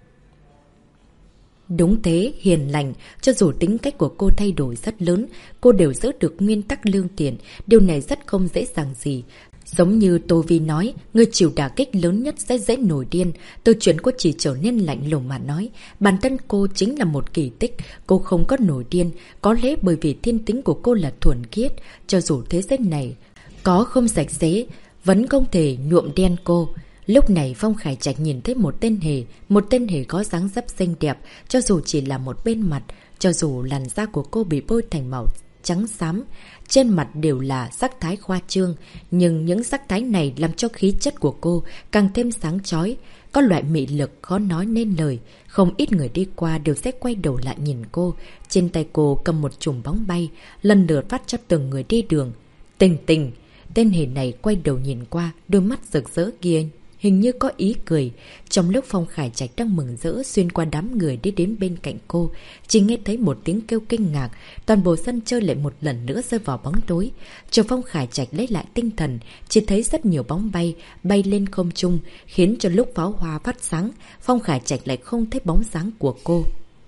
Đúng thế, hiền lành, cho dù tính cách của cô thay đổi rất lớn, cô đều giữ được nguyên tắc lương thiện, điều này rất không dễ dàng gì. Giống như Tô Vi nói, người chịu đả kích lớn nhất sẽ dễ nổi điên, từ chuyện cô chỉ trở nên lạnh lùng mà nói. Bản thân cô chính là một kỳ tích, cô không có nổi điên, có lẽ bởi vì thiên tính của cô là thuần khiết, cho dù thế giới này có không sạch sẽ, vẫn không thể nhuộm đen cô. Lúc này Phong Khải Trạch nhìn thấy một tên hề có dáng dấp xinh đẹp, cho dù chỉ là một bên mặt, cho dù làn da của cô bị bôi thành màu trắng xám, trên mặt đều là sắc thái khoa trương, nhưng những sắc thái này làm cho khí chất của cô càng thêm sáng chói, có loại mị lực khó nói nên lời. Không ít người đi qua đều sẽ quay đầu lại nhìn cô, trên tay cô cầm một chùm bóng bay, lần lượt phát cho từng người đi đường. Tình Tình, tên hề này quay đầu nhìn qua, đôi mắt rực rỡ kia hình như có ý cười. Trong lúc Phong Khải Trạch đang mừng rỡ xuyên qua đám người đi đến bên cạnh cô, chỉ nghe thấy một tiếng kêu kinh ngạc, toàn bộ sân chơi lại một lần nữa rơi vào bóng tối. Chờ Phong Khải Trạch lấy lại tinh thần, chỉ thấy rất nhiều bóng bay lên không trung, khiến cho lúc pháo hoa phát sáng, Phong Khải Trạch lại không thấy bóng dáng của cô.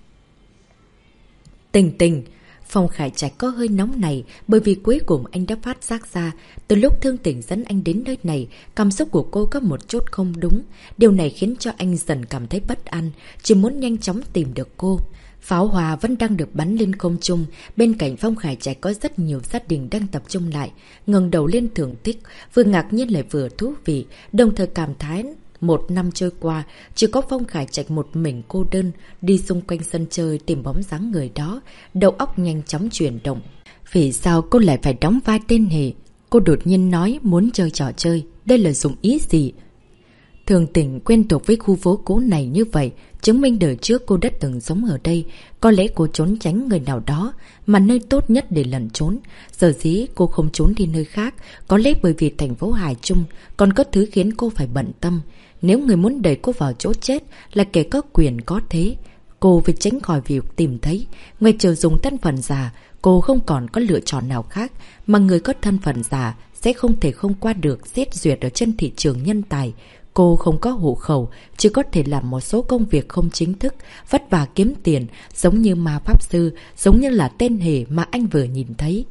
Tình Tình, Phong Khải Trạch có hơi nóng này, bởi vì cuối cùng anh đã phát giác ra, từ lúc Thương Tình dẫn anh đến nơi này, cảm xúc của cô có một chút không đúng. Điều này khiến cho anh dần cảm thấy bất an, chỉ muốn nhanh chóng tìm được cô. Pháo hoa vẫn đang được bắn lên không trung, bên cạnh Phong Khải Trạch có rất nhiều gia đình đang tập trung lại, ngẩng đầu lên thưởng thức, vừa ngạc nhiên lại vừa thú vị, đồng thời cảm thán. Một năm trôi qua, chỉ có Phong Khải Trạch một mình cô đơn, đi xung quanh sân chơi tìm bóng dáng người đó, đầu óc nhanh chóng chuyển động. Vì sao cô lại phải đóng vai tên hề? Cô đột nhiên nói muốn chơi trò chơi, đây là dụng ý gì? Thường Tình quen thuộc với khu phố cũ này như vậy, chứng minh đời trước cô đã từng sống ở đây. Có lẽ cô trốn tránh người nào đó, mà nơi tốt nhất để lẩn trốn. Giờ dĩ cô không trốn đi nơi khác, có lẽ bởi vì thành phố Hải Trung còn có thứ khiến cô phải bận tâm. Nếu người muốn đẩy cô vào chỗ chết là kẻ có quyền có thế, cô phải tránh khỏi việc tìm thấy. Ngoài trừ dùng thân phận giả, cô không còn có lựa chọn nào khác, mà người có thân phận giả sẽ không thể không qua được xét duyệt ở trên thị trường nhân tài. Cô không có hộ khẩu, chỉ có thể làm một số công việc không chính thức, vất vả kiếm tiền, giống như ma pháp sư, giống như là tên hề mà anh vừa nhìn thấy.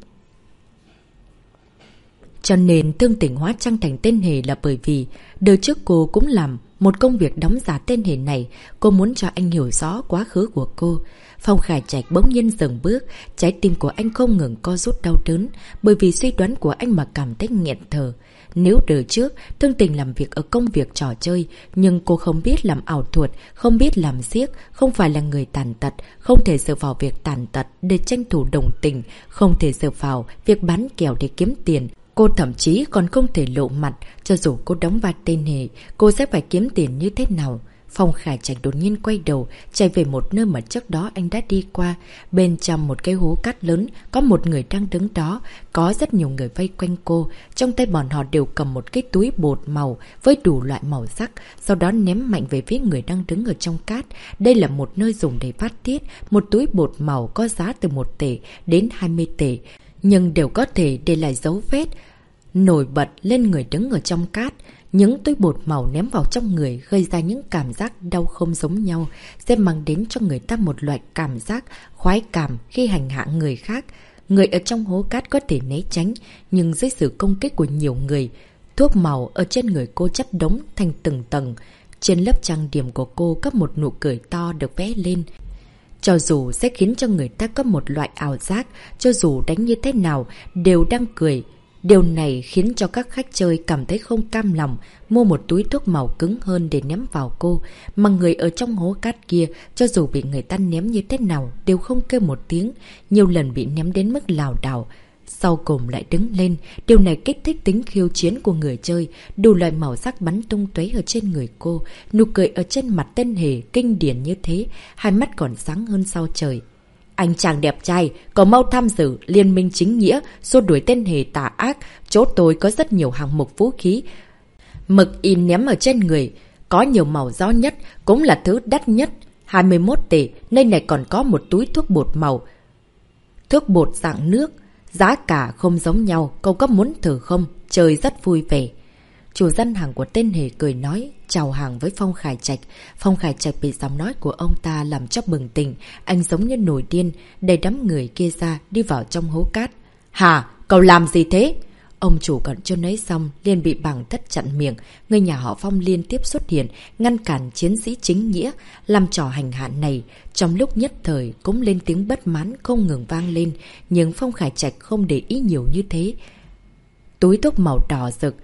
Cho nên Thương Tình hóa trang thành tên hề là bởi vì đời trước cô cũng làm một công việc đóng giả tên hề này. Cô muốn cho anh hiểu rõ quá khứ của cô. Phong Khải Trạch bỗng nhiên dừng bước, trái tim của anh không ngừng co rút đau đớn, bởi vì suy đoán của anh mà cảm thấy nghẹn thở. Nếu đời trước Thương Tình làm việc ở công việc trò chơi, nhưng cô không biết làm ảo thuật, không biết làm xiếc, không phải là người tàn tật, không thể dựa vào việc tàn tật để tranh thủ đồng tình, không thể dựa vào việc bán kẹo để kiếm tiền. Cô thậm chí còn không thể lộ mặt, cho dù cô đóng vai tên hề, cô sẽ phải kiếm tiền như thế nào. Phong Khải Trạch đột nhiên quay đầu, chạy về một nơi mà trước đó anh đã đi qua. Bên trong một cái hố cát lớn, có một người đang đứng đó, có rất nhiều người vây quanh cô. Trong tay bọn họ đều cầm một cái túi bột màu với đủ loại màu sắc, sau đó ném mạnh về phía người đang đứng ở trong cát. Đây là một nơi dùng để phát tiết, một túi bột màu có giá từ 1 tệ đến 20 tệ. Nhưng đều có thể để lại dấu vết nổi bật lên người đứng ở trong cát. Những túi bột màu ném vào trong người gây ra những cảm giác đau không giống nhau, sẽ mang đến cho người ta một loại cảm giác khoái cảm khi hành hạ người khác. Người ở trong hố cát có thể né tránh, nhưng dưới sự công kích của nhiều người, thuốc màu ở trên người cô chất đống thành từng tầng. Trên lớp trang điểm của cô có một nụ cười to được vẽ lên, cho dù sẽ khiến cho người ta có một loại ảo giác, cho dù đánh như thế nào đều đang cười. Điều này khiến cho các khách chơi cảm thấy không cam lòng, mua một túi thuốc màu cứng hơn để ném vào cô. Mà người ở trong hố cát kia, cho dù bị người ta ném như thế nào, đều không kêu một tiếng, nhiều lần bị ném đến mức lảo đảo. Sau cùng lại đứng lên, điều này kích thích tính khiêu chiến của người chơi, đủ loại màu sắc bắn tung tóe ở trên người cô, nụ cười ở trên mặt tên hề kinh điển như thế, hai mắt còn sáng hơn sao trời. Anh chàng đẹp trai, cậu mau tham dự liên minh chính nghĩa, xua đuổi tên hề tà ác, chỗ tôi có rất nhiều hàng mục vũ khí. Mực in ném ở trên người, có nhiều màu rõ nhất, cũng là thứ đắt nhất, 21 tệ, nơi này còn có một túi thuốc bột màu. Thuốc bột dạng nước, giá cả không giống nhau, cậu có muốn thử không? Chơi rất vui vẻ. Chủ dân hàng của tên hề cười nói, chào hàng với Phong Khải Trạch. Phong Khải Trạch bị giọng nói của ông ta làm cho bừng tỉnh, anh giống như nổi điên, đẩy đám người kia ra, đi vào trong hố cát. Hả? Cậu làm gì thế? Ông chủ còn chưa nói xong, liền bị Bàng Thất chặn miệng. Người nhà họ Phong liên tiếp xuất hiện, ngăn cản chiến sĩ chính nghĩa, làm trò hành hạ này. Trong lúc nhất thời cũng lên tiếng bất mãn không ngừng vang lên, nhưng Phong Khải Trạch không để ý nhiều như thế. Túi thuốc màu đỏ rực,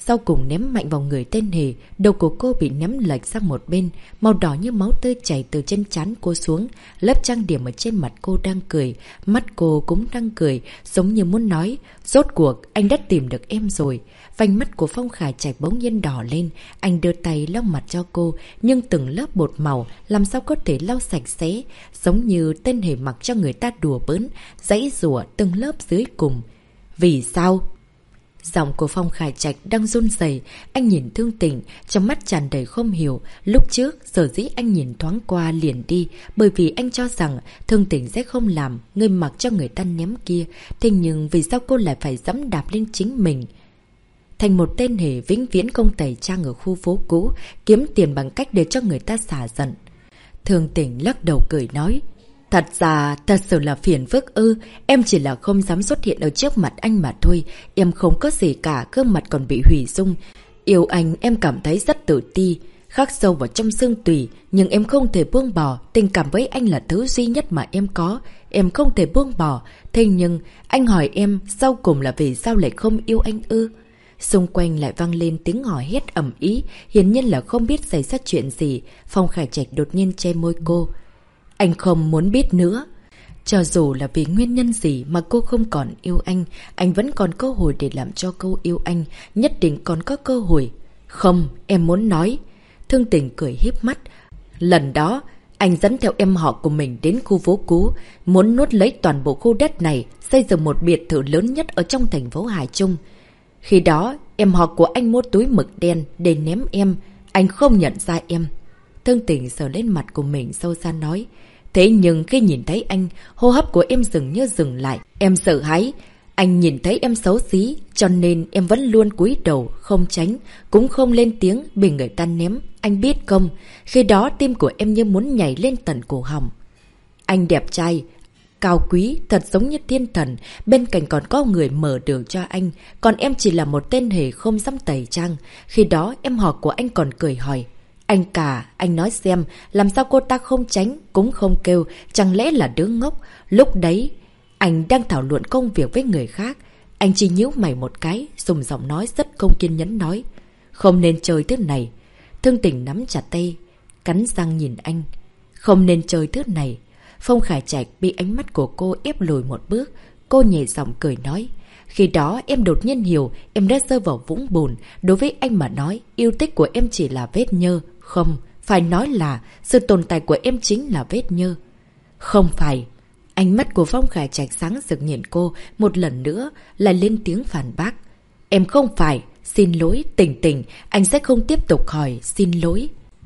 sau cùng ném mạnh vào người tên Hề. Đầu của cô bị ném lệch sang một bên, màu đỏ như máu tươi chảy từ trên trán cô xuống. Lớp trang điểm ở trên mặt cô đang cười, mắt cô cũng đang cười, giống như muốn nói, rốt cuộc anh đã tìm được em rồi. Vành mắt của Phong Khải Trạch bỗng nhiên đỏ lên, anh đưa tay lau mặt cho cô, nhưng từng lớp bột màu làm sao có thể lau sạch sẽ, giống như tên Hề mặc cho người ta đùa bỡn, giãy giụa từng lớp dưới cùng. Vì sao? Giọng của Phong Khải Trạch đang run rẩy, anh nhìn Thương Tình, trong mắt tràn đầy không hiểu. Lúc trước, sở dĩ anh nhìn thoáng qua liền đi, bởi vì anh cho rằng Thương Tình sẽ không làm người mặc cho người ta ném kia. Thế nhưng vì sao cô lại phải dẫm đạp lên chính mình? Thành một tên Hề vĩnh viễn không tẩy trang ở khu phố cũ, kiếm tiền bằng cách để cho người ta xả giận. Thương Tình lắc đầu cười nói, thật ra, thật sự là phiền phức ư, em chỉ là không dám xuất hiện ở trước mặt anh mà thôi, em không có gì cả, gương mặt còn bị hủy dung. Yêu anh em cảm thấy rất tự ti, khắc sâu vào trong xương tủy, nhưng em không thể buông bỏ, tình cảm với anh là thứ duy nhất mà em có, em không thể buông bỏ. Thế nhưng, anh hỏi em, sau cùng là vì sao lại không yêu anh ư? Xung quanh lại vang lên tiếng hò hét ầm ĩ, hiển nhiên là không biết xảy ra chuyện gì. Phong Khải Trạch đột nhiên che môi cô. Anh không muốn biết nữa. Cho dù là vì nguyên nhân gì mà cô không còn yêu anh vẫn còn cơ hội để làm cho cô yêu anh, nhất định còn có cơ hội. Không, em muốn nói. Thương Tình cười híp mắt. Lần đó, anh dẫn theo em họ của mình đến khu phố cũ, muốn nuốt lấy toàn bộ khu đất này, xây dựng một biệt thự lớn nhất ở trong thành phố Hải Trung. Khi đó, em họ của anh mua túi mực đen để ném em, anh không nhận ra em. Thương Tình sờ lên mặt của mình sâu xa nói. Thế nhưng khi nhìn thấy anh, hô hấp của em dường như dừng lại. Em sợ hãi. Anh nhìn thấy em xấu xí, cho nên em vẫn luôn cúi đầu, không tránh, cũng không lên tiếng bị người ta ném. Anh biết không, khi đó tim của em như muốn nhảy lên tận cổ họng. Anh đẹp trai, cao quý, thật giống như thiên thần, bên cạnh còn có người mở đường cho anh, còn em chỉ là một tên Hề không dám tẩy trang. Khi đó em họ của anh còn cười hỏi. Anh cả, anh nói xem, làm sao cô ta không tránh, cũng không kêu, chẳng lẽ là đứa ngốc? Lúc đấy, anh đang thảo luận công việc với người khác. Anh chỉ nhíu mày một cái, dùng giọng nói rất không kiên nhẫn nói. Không nên chơi thứ này. Thương Tình nắm chặt tay, cắn răng nhìn anh. Không nên chơi thứ này. Phong Khải Trạch bị ánh mắt của cô ép lùi một bước. Cô nhẹ giọng cười nói. Khi đó em đột nhiên hiểu em đã rơi vào vũng bùn. Đối với anh mà nói, yêu thích của em chỉ là vết nhơ. Không, phải nói là sự tồn tại của em chính là vết nhơ. Không phải. Ánh mắt của Phong Khải Trạch sáng rực nhìn cô, một lần nữa lại lên tiếng phản bác. Em không phải. Xin lỗi, Tình Tình, anh sẽ không tiếp tục hỏi, xin lỗi.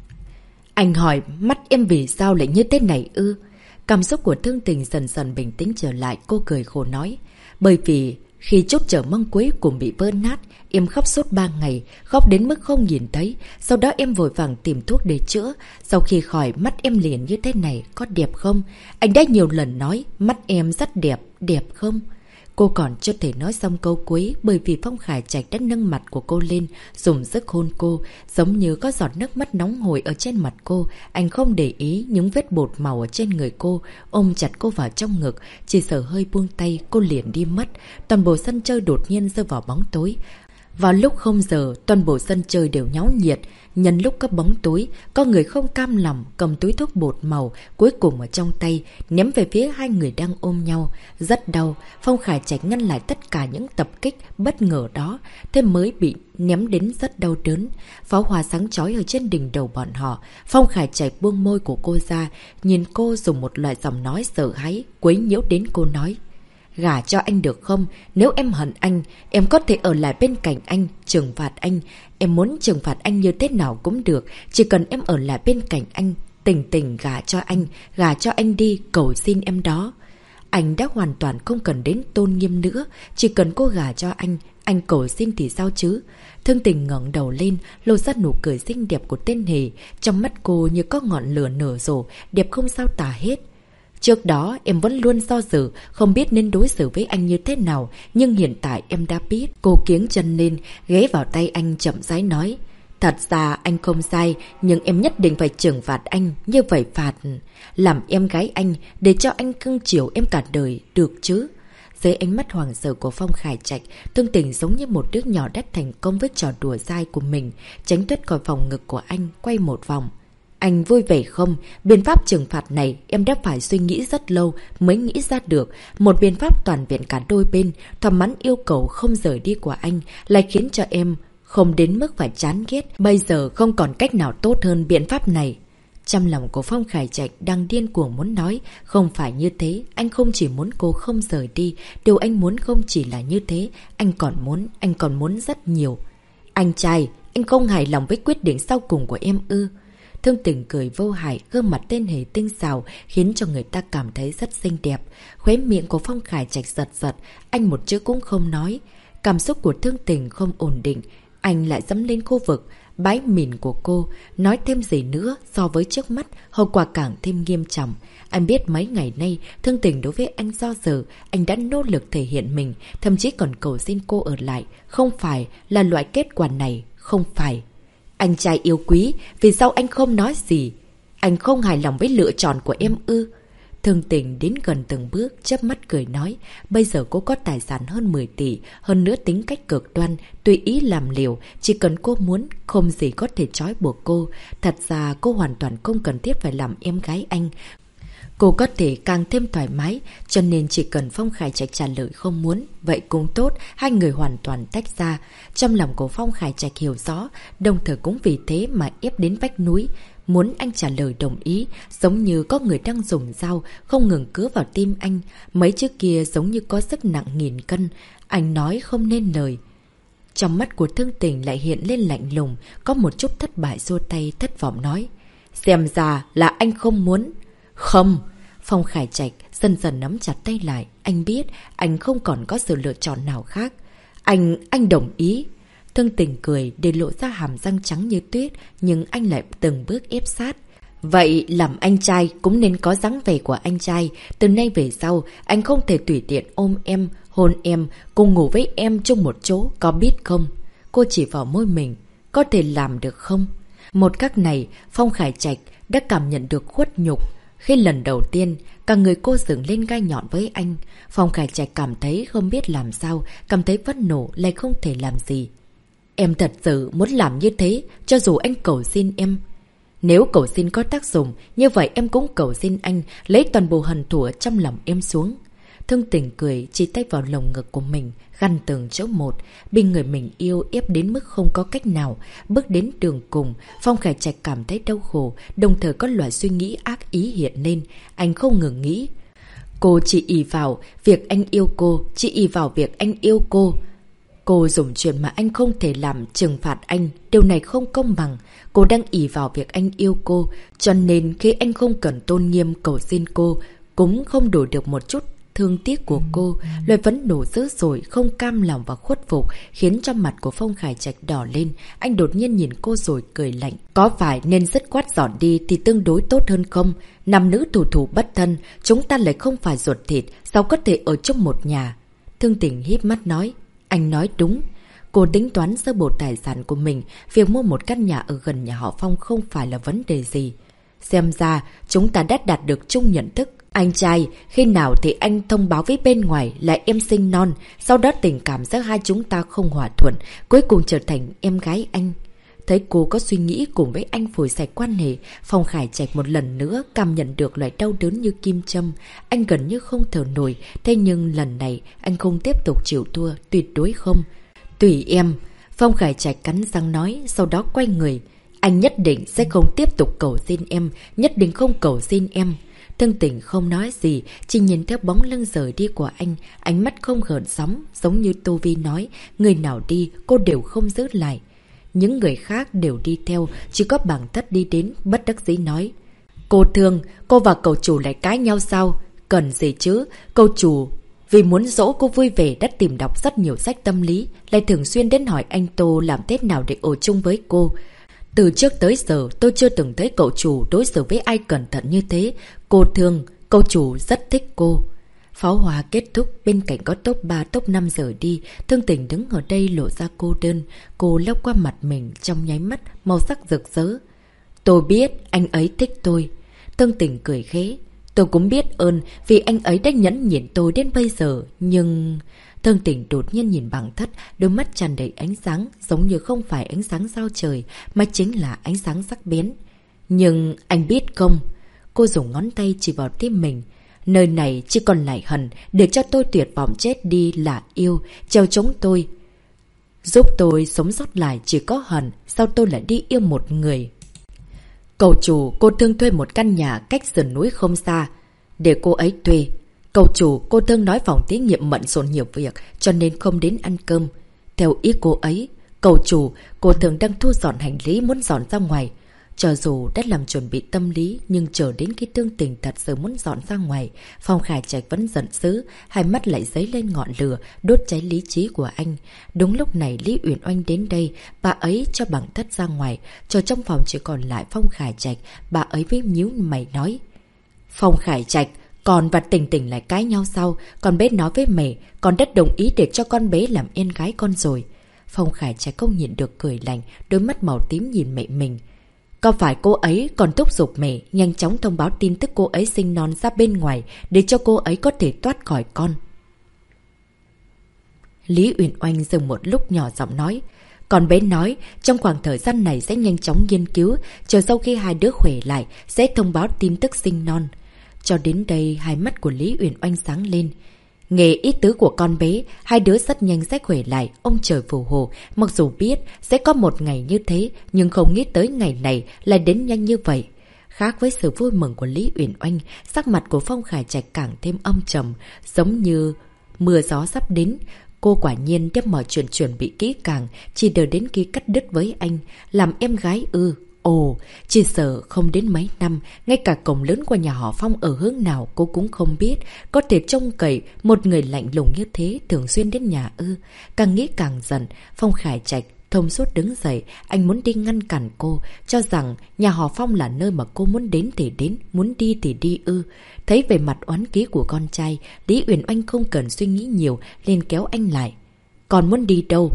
Anh hỏi mắt em vì sao lại như thế này ư? Cảm xúc của Thương Tình dần dần bình tĩnh trở lại, cô cười khổ nói. Bởi vì khi chốt chờ mong cuối cùng bị vỡ nát, em khóc suốt 3 ngày, khóc đến mức không nhìn thấy. Sau đó em vội vàng tìm thuốc để chữa. Sau khi khỏi, mắt em liền như thế này, có đẹp không? Anh đã nhiều lần nói, mắt em rất đẹp, đẹp không? Cô còn chưa thể nói xong câu cuối bởi vì Phong Khải Trạch đã nâng mặt của cô lên, dùng sức hôn cô, giống như có giọt nước mắt nóng hổi ở trên mặt cô. Anh không để ý những vết bột màu ở trên người cô, ôm chặt cô vào trong ngực, chỉ sợ hơi buông tay, cô liền đi mất. Toàn bộ sân chơi đột nhiên rơi vào bóng tối. Vào lúc 0 giờ, toàn bộ sân chơi đều nháo nhiệt. Nhân lúc có bóng tối, có người không cam lòng cầm túi thuốc bột màu cuối cùng ở trong tay, ném về phía hai người đang ôm nhau. Rất đau, Phong Khải Trạch ngăn lại tất cả những tập kích bất ngờ đó, thế mới bị ném đến rất đau đớn. Pháo hoa sáng chói ở trên đỉnh đầu bọn họ. Phong Khải Trạch buông môi của cô ra, nhìn cô dùng một loại giọng nói sợ hãi, quấy nhiễu đến cô nói. Gả cho anh được không? Nếu em hận anh, em có thể ở lại bên cạnh anh, trừng phạt anh. Em muốn trừng phạt anh như thế nào cũng được, chỉ cần em ở lại bên cạnh anh. Tình Tình gả cho anh đi, cầu xin em đó. Anh đã hoàn toàn không cần đến tôn nghiêm nữa, chỉ cần cô gả cho anh cầu xin thì sao chứ? Thương Tình ngẩng đầu lên, lộ ra nụ cười xinh đẹp của tên Hề, trong mắt cô như có ngọn lửa nở rộ, đẹp không sao tả hết. Trước đó em vẫn luôn do dự, không biết nên đối xử với anh như thế nào, nhưng hiện tại em đã biết. Cô kiếng chân lên, ghé vào tay anh chậm rãi nói. Thật ra anh không sai, nhưng em nhất định phải trừng phạt anh, như vậy phạt làm em gái anh, để cho anh cưng chiều em cả đời, được chứ? Dưới ánh mắt hoảng sợ của Phong Khải Trạch, Thương Tình giống như một đứa nhỏ đã thành công với trò đùa dai của mình, tránh thoát khỏi vòng ngực của anh, quay một vòng. Anh vui vẻ không? Biện pháp trừng phạt này em đã phải suy nghĩ rất lâu mới nghĩ ra được. Một biện pháp toàn viện cả đôi bên, thỏa mãn yêu cầu không rời đi của anh, lại khiến cho em không đến mức phải chán ghét. Bây giờ không còn cách nào tốt hơn biện pháp này. Trong lòng của Phong Khải Trạch đang điên cuồng muốn nói, không phải như thế, anh không chỉ muốn cô không rời đi, điều anh muốn không chỉ là như thế, anh còn muốn rất nhiều. Anh trai, anh không hài lòng với quyết định sau cùng của em ư? Thương Tình cười vô hại, gương mặt tên hề tinh xảo khiến cho người ta cảm thấy rất xinh đẹp. Khóe miệng của Phong Khải Trạch giật giật, anh một chữ cũng không nói. Cảm xúc của Thương Tình không ổn định, anh lại dẫm lên khu vực bãi mìn của cô, nói thêm gì nữa so với trước mắt, hậu quả càng thêm nghiêm trọng. Anh biết mấy ngày nay, Thương Tình đối với anh do dự, anh đã nỗ lực thể hiện mình, thậm chí còn cầu xin cô ở lại. Không phải là loại kết quả này, không phải. Anh trai yêu quý, vì sao anh không nói gì? Anh không hài lòng với lựa chọn của em ư? Thương Tình đến gần từng bước, chớp mắt cười nói, bây giờ cô có tài sản hơn 10 tỷ, hơn nữa tính cách cực đoan, tùy ý làm liều, chỉ cần cô muốn, không gì có thể trói buộc cô. Thật ra cô hoàn toàn không cần thiết phải làm em gái anh. Cô có thể càng thêm thoải mái, cho nên chỉ cần Phong Khải Trạch trả lời không muốn, vậy cũng tốt, hai người hoàn toàn tách ra. Trong lòng của Phong Khải Trạch hiểu rõ, đồng thời cũng vì thế mà ép đến vách núi. Muốn anh trả lời đồng ý, giống như có người đang dùng dao không ngừng cứa vào tim anh. Mấy chữ kia giống như có sức nặng 1000 cân, anh nói không nên lời. Trong mắt của Thương Tình lại hiện lên lạnh lùng, có một chút thất bại xua tay thất vọng nói. Xem ra là anh không muốn. Không! Phong Khải Trạch dần dần nắm chặt tay lại, anh biết anh không còn có sự lựa chọn nào khác. Anh đồng ý. Thương Tình cười để lộ ra hàm răng trắng như tuyết, nhưng anh lại từng bước ép sát. Vậy làm anh trai cũng nên có dáng vẻ của anh trai. Từ nay về sau, anh không thể tùy tiện ôm em, hôn em, cùng ngủ với em chung một chỗ, có biết không? Cô chỉ vào môi mình, có thể làm được không? Một khắc này, Phong Khải Trạch đã cảm nhận được khuất nhục. Khi lần đầu tiên, cả người cô dựng lên gai nhọn với anh, Phong Khải Trạch cảm thấy không biết làm sao, cảm thấy phẫn nộ lại không thể làm gì. Em thật sự muốn làm như thế, cho dù anh cầu xin em. Nếu cầu xin có tác dụng, như vậy em cũng cầu xin anh lấy toàn bộ hận thù trong lòng em xuống. Thương Tình cười, chỉ tay vào lồng ngực của mình, gằn từng chỗ một, bị người mình yêu ép đến mức không có cách nào. Bước đến đường cùng, Phong Khải Trạch cảm thấy đau khổ, đồng thời có loại suy nghĩ ác ý hiện lên. Anh không ngừng nghĩ. Cô chỉ ỷ vào việc anh yêu cô, chỉ ỷ vào việc anh yêu cô. Cô dùng chuyện mà anh không thể làm trừng phạt anh, điều này không công bằng. Cô đang ỷ vào việc anh yêu cô, cho nên khi anh không cần tôn nghiêm cầu xin cô, cũng không đổi được một chút thương tiếc của cô. Lời vấn nổ dữ dội, không cam lòng và khuất phục khiến cho mặt của Phong Khải Trạch đỏ lên. Anh đột nhiên nhìn cô rồi cười lạnh. Có phải nên dứt khoát dọn đi thì tương đối tốt hơn không? Nam nữ thủ thủ bất thân, chúng ta lại không phải ruột thịt, sao có thể ở chung một nhà? Thương Tình híp mắt nói. Anh nói đúng. Cô tính toán sơ bộ tài sản của mình, việc mua một căn nhà ở gần nhà họ Phong không phải là vấn đề gì. Xem ra chúng ta đã đạt được chung nhận thức. Anh trai, khi nào thì anh thông báo với bên ngoài là em sinh non, sau đó tình cảm giữa hai chúng ta không hòa thuận, cuối cùng trở thành em gái anh. Thấy cô có suy nghĩ cùng với anh phủi sạch quan hệ, Phong Khải Trạch một lần nữa cảm nhận được loại đau đớn như kim châm. Anh gần như không thở nổi, thế nhưng lần này anh không tiếp tục chịu thua, tuyệt đối không. Tùy em, Phong Khải Trạch cắn răng nói, sau đó quay người. Anh nhất định sẽ không tiếp tục cầu xin em, nhất định không cầu xin em. Thương Tình không nói gì, chỉ nhìn theo bóng lưng rời đi của anh, ánh mắt không gợn sóng, giống như Tô Vi nói, người nào đi cô đều không giữ lại. Những người khác đều đi theo, chỉ có Bàng Thất đi đến, bất đắc dĩ nói. Cô Thương, cô và cậu chủ lại cãi nhau sao? Cần gì chứ? Cậu chủ vì muốn dỗ cô vui vẻ đã tìm đọc rất nhiều sách tâm lý, lại thường xuyên đến hỏi anh Tô làm thế nào để ở chung với cô. Từ trước tới giờ tôi chưa từng thấy cậu chủ đối xử với ai cẩn thận như thế. Cô Thương, cậu chủ rất thích cô. Pháo hoa kết thúc, bên cạnh có top 3, top 5 rời đi. Thương Tình đứng ở đây lộ ra cô đơn. Cô leo qua mặt mình trong nháy mắt, màu sắc rực rỡ. Tôi biết anh ấy thích tôi. Thương Tình cười khẽ. Tôi cũng biết ơn vì anh ấy đã nhẫn nhịn tôi đến bây giờ, nhưng... Thương Tình đột nhiên nhìn Bằng Thất, đôi mắt tràn đầy ánh sáng, giống như không phải ánh sáng sao trời, mà chính là ánh sáng sắc bén. Nhưng anh biết không? Cô dùng ngón tay chỉ vào tim mình. Nơi này chỉ còn lại hận, để cho tôi tuyệt vọng chết đi là yêu, treo chống tôi. Giúp tôi sống sót lại chỉ có hận, sao tôi lại đi yêu một người? Cậu chủ, cô Thương thuê một căn nhà cách sườn núi không xa, để cô ấy thuê. Cậu chủ, cô Thương nói phòng thí nghiệm bận rộn nhiều việc, cho nên không đến ăn cơm. Theo ý cô ấy, cậu chủ, cô Thương đang thu dọn hành lý muốn dọn ra ngoài. Cho dù đã làm chuẩn bị tâm lý, nhưng chờ đến khi Thương Tình thật sự muốn dọn ra ngoài, Phong Khải Trạch vẫn giận dữ, hai mắt lại dấy lên ngọn lửa, đốt cháy lý trí của anh. Đúng lúc này Lý Uyển Oanh đến đây, bà ấy cho Bằng Thất ra ngoài, cho trong phòng chỉ còn lại Phong Khải Trạch, bà ấy với nhíu mày nói. Phong Khải Trạch, con và Tình Tình lại cãi nhau sau, con bé nói với mẹ, con đã đồng ý để cho con bé làm em gái con rồi. Phong Khải Trạch không nhịn được cười lạnh, đôi mắt màu tím nhìn mẹ mình. Có phải cô ấy còn thúc giục mẹ nhanh chóng thông báo tin tức cô ấy sinh non ra bên ngoài để cho cô ấy có thể thoát khỏi con? Lý Uyển Oanh dừng một lúc nhỏ giọng nói. Còn bé nói trong khoảng thời gian này sẽ nhanh chóng nghiên cứu, chờ sau khi hai đứa khỏe lại sẽ thông báo tin tức sinh non. Cho đến đây hai mắt của Lý Uyển Oanh sáng lên. Nghe ý tứ của con bé, hai đứa rất nhanh sẽ khỏe lại, ông trời phù hộ. Mặc dù biết sẽ có một ngày như thế, nhưng không nghĩ tới ngày này lại đến nhanh như vậy. Khác với sự vui mừng của Lý Uyển Oanh, sắc mặt của Phong Khải Trạch càng thêm âm trầm, giống như mưa gió sắp đến. Cô quả nhiên đem mọi chuyện chuẩn bị kỹ càng, chỉ đợi đến khi cắt đứt với anh. Làm em gái ư? Ồ, chỉ sợ không đến mấy năm, ngay cả cổng lớn của nhà họ Phong ở hướng nào cô cũng không biết. Có thể trông cậy một người lạnh lùng như thế thường xuyên đến nhà ư? Càng nghĩ càng giận, Phong Khải Trạch thông suốt đứng dậy, anh muốn đi ngăn cản cô, cho rằng nhà họ Phong là nơi mà cô muốn đến thì đến, muốn đi thì đi ư. Thấy về mặt oán khí của con trai, Lý Uyển Oanh không cần suy nghĩ nhiều, liền kéo anh lại. Còn muốn đi đâu?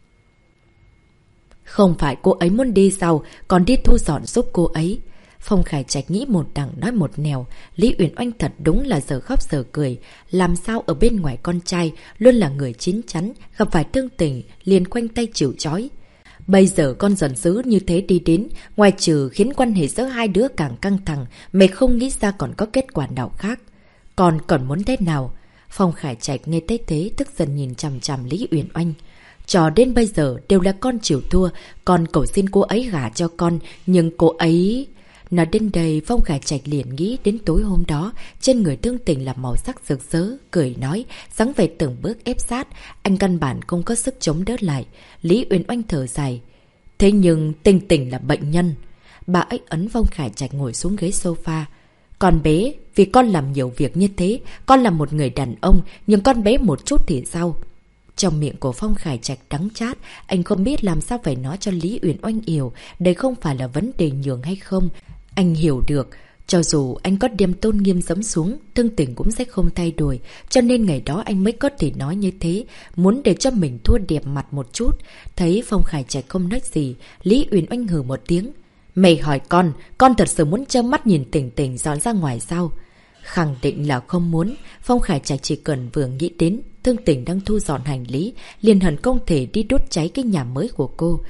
Không phải cô ấy muốn đi sao, còn đi thu dọn giúp cô ấy. Phong Khải Trạch nghĩ một đằng nói một nẻo, Lý Uyển Oanh thật đúng là giờ khóc giờ cười. Làm sao ở bên ngoài con trai luôn là người chín chắn, gặp phải Thương Tình liền khoanh tay chịu trói. Bây giờ con giận dữ như thế đi đến, ngoài trừ khiến quan hệ giữa hai đứa càng căng thẳng, mẹ không nghĩ ra còn có kết quả nào khác. Còn muốn thế nào? Phong Khải Trạch nghe thấy thế tức giận nhìn chằm chằm Lý Uyển Oanh. Cho đến bây giờ đều là con chịu thua, con cầu xin cô ấy gả cho con, nhưng cô ấy... Nói đến đây, Phong Khải Trạch liền nghĩ đến tối hôm đó, trên người Thương Tình là màu sắc rực rỡ, cười nói, dáng vẻ từng bước ép sát, anh căn bản không có sức chống đỡ lại. Lý Uyển Oanh thở dài. Thế nhưng Tình Tình là bệnh nhân. Bà ấy ấn Phong Khải Trạch ngồi xuống ghế sofa. Con bé, vì con làm nhiều việc như thế, con là một người đàn ông, nhưng con bé một chút thì sao? Trong miệng của Phong Khải Trạch đắng chát, anh không biết làm sao phải nói cho Lý Uyển Oanh hiểu, đây không phải là vấn đề nhường hay không. Anh hiểu được, cho dù anh có đem tôn nghiêm giẫm xuống, Thương Tình cũng sẽ không thay đổi, cho nên ngày đó anh mới có thể nói như thế, muốn để cho mình thua đẹp mặt một chút. Thấy Phong Khải Trạch không nói gì, Lý Uyển Oanh hừ một tiếng. Mày hỏi con thật sự muốn trơ mắt nhìn Tình Tình dọn ra ngoài sao? Khẳng định là không muốn. Phong Khải Trạch chỉ cần vừa nghĩ đến Thương Tình đang thu dọn hành lý, liền hận không thể đi đốt cháy cái nhà mới của cô.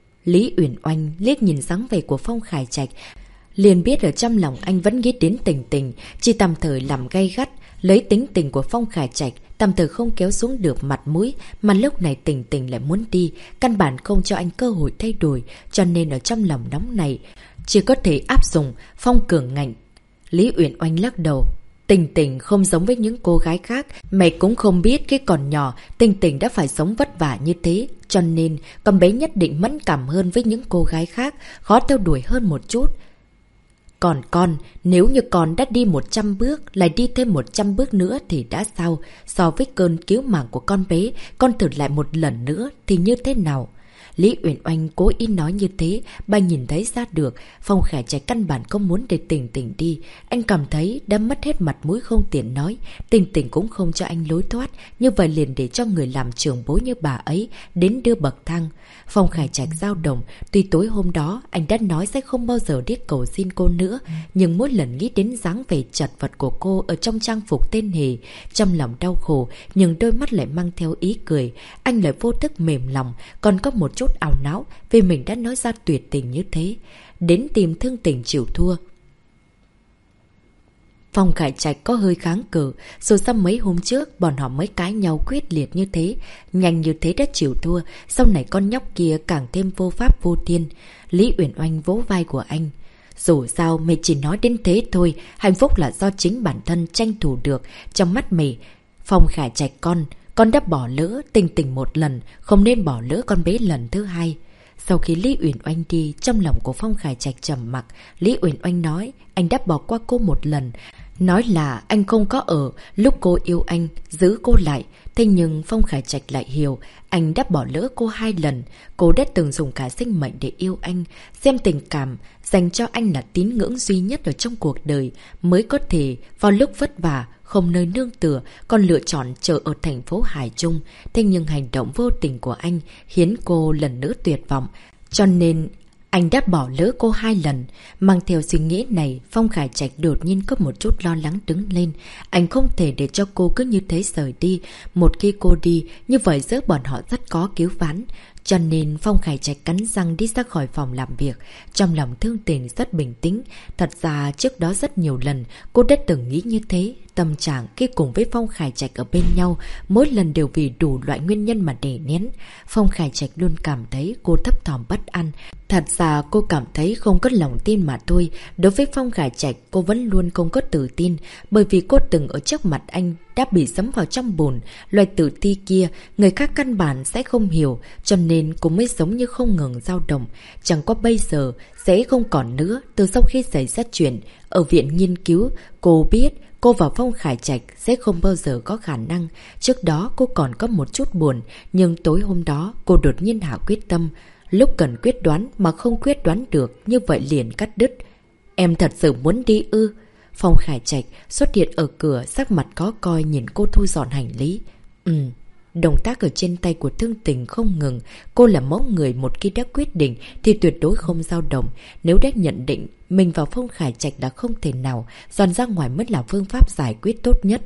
Lý Uyển Oanh liếc nhìn dáng vẻ của Phong Khải Trạch, liền biết ở trong lòng anh vẫn nghĩ đến Tình Tình, chỉ tạm thời làm gay gắt, lấy tính tình của Phong Khải Trạch, tạm thời không kéo xuống được mặt mũi, mà lúc này Tình Tình lại muốn đi, căn bản không cho anh cơ hội thay đổi, cho nên ở trong lòng nóng này, chỉ có thể áp dụng Phong cường ngạnh. Lý Uyển Oanh lắc đầu. Tình Tình không giống với những cô gái khác, mẹ cũng không biết khi còn nhỏ Tình Tình đã phải sống vất vả như thế, cho nên con bé nhất định mẫn cảm hơn với những cô gái khác, khó theo đuổi hơn một chút. Còn con, nếu như con đã đi 100 bước, lại đi thêm 100 bước nữa thì đã sao? So với cơn cứu mạng của con bé, con thử lại một lần nữa thì như thế nào? Lý Uyển Oanh cố ý nói như thế, bà nhìn thấy ra được Phong Khải Trạch căn bản không muốn để Tình Tình đi. Anh cảm thấy đã mất hết mặt mũi không tiện nói, Tình Tình cũng không cho anh lối thoát, như vậy liền để cho người làm trưởng bối như bà ấy đến đưa bậc thang. Phong Khải Trạch dao động, tuy tối hôm đó anh đã nói sẽ không bao giờ đi cầu xin cô nữa, nhưng mỗi lần nghĩ đến dáng vẻ chật vật của cô ở trong trang phục tên hề, trong lòng đau khổ, nhưng đôi mắt lại mang theo ý cười. Anh lại vô thức mềm lòng, còn có một chút ảo não vì mình đã nói ra tuyệt tình như thế. Đến tìm Thương Tình chịu thua. Phong Khải Trạch có hơi kháng cự, rồi sau mấy hôm trước bọn họ mới cãi nhau quyết liệt như thế, nhanh như thế đã chịu thua, sau này con nhóc kia càng thêm vô pháp vô thiên. Lý Uyển Oanh vỗ vai của anh. Dù sao mày chỉ nói đến thế thôi, hạnh phúc là do chính bản thân tranh thủ được. Trong mắt mày, Phong Khải Trạch con đã bỏ lỡ Tình Tình một lần, không nên bỏ lỡ con bé lần thứ hai. Sau khi Lý Uyển Oanh đi, trong lòng của Phong Khải Trạch trầm mặc. Lý Uyển Oanh nói anh đã bỏ qua cô một lần, nói là anh không có ở lúc cô yêu anh, giữ cô lại. Thế nhưng Phong Khải Trạch lại hiểu anh đã bỏ lỡ cô 2 lần. Cô đã từng dùng cả sinh mệnh để yêu anh, xem tình cảm dành cho anh là tín ngưỡng duy nhất ở trong cuộc đời, mới có thể vào lúc vất vả không nơi nương tựa còn lựa chọn chờ ở thành phố Hải Trung. Thế nhưng hành động vô tình của anh khiến cô lần nữa tuyệt vọng, cho nên anh đã bỏ lỡ cô 2 lần. Mang theo suy nghĩ này, Phong Khải Trạch đột nhiên có một chút lo lắng đứng lên. Anh không thể để cho cô cứ như thế rời đi. Một khi cô đi, như vậy giữa bọn họ rất có cứu vãn. Cho nên Phong Khải Trạch cắn răng đi ra khỏi phòng làm việc. Trong lòng Thương Tình rất bình tĩnh. Thật ra trước đó rất nhiều lần cô đã từng nghĩ như thế. Tâm trạng khi cùng với Phong Khải Trạch ở bên nhau mỗi lần đều vì đủ loại nguyên nhân mà đè nén. Phong Khải Trạch luôn cảm thấy cô thấp thỏm bất an. Thật ra cô cảm thấy không có lòng tin mà thôi. Đối với Phong Khải Trạch cô vẫn luôn không có tự tin, bởi vì cô từng ở trước mặt anh đã bị sấm vào trong bùn. Loại tự ti kia người khác căn bản sẽ không hiểu, cho nên cô mới giống như không ngừng dao động. Chẳng qua bây giờ sẽ không còn nữa. Từ sau khi xảy ra chuyện ở viện nghiên cứu, cô biết cô và Phong Khải Trạch sẽ không bao giờ có khả năng. Trước đó cô còn có một chút buồn, nhưng tối hôm đó cô đột nhiên hạ quyết tâm. Lúc cần quyết đoán mà không quyết đoán được, như vậy liền cắt đứt. Em thật sự muốn đi ư? Phong Khải Trạch xuất hiện ở cửa, sắc mặt có coi nhìn cô thu dọn hành lý. Động tác ở trên tay của Thương Tình không ngừng. Cô là mẫu người một khi đã quyết định thì tuyệt đối không dao động. Nếu đã nhận định mình và Phong Khải Trạch đã không thể nào, dọn ra ngoài mới là phương pháp giải quyết tốt nhất.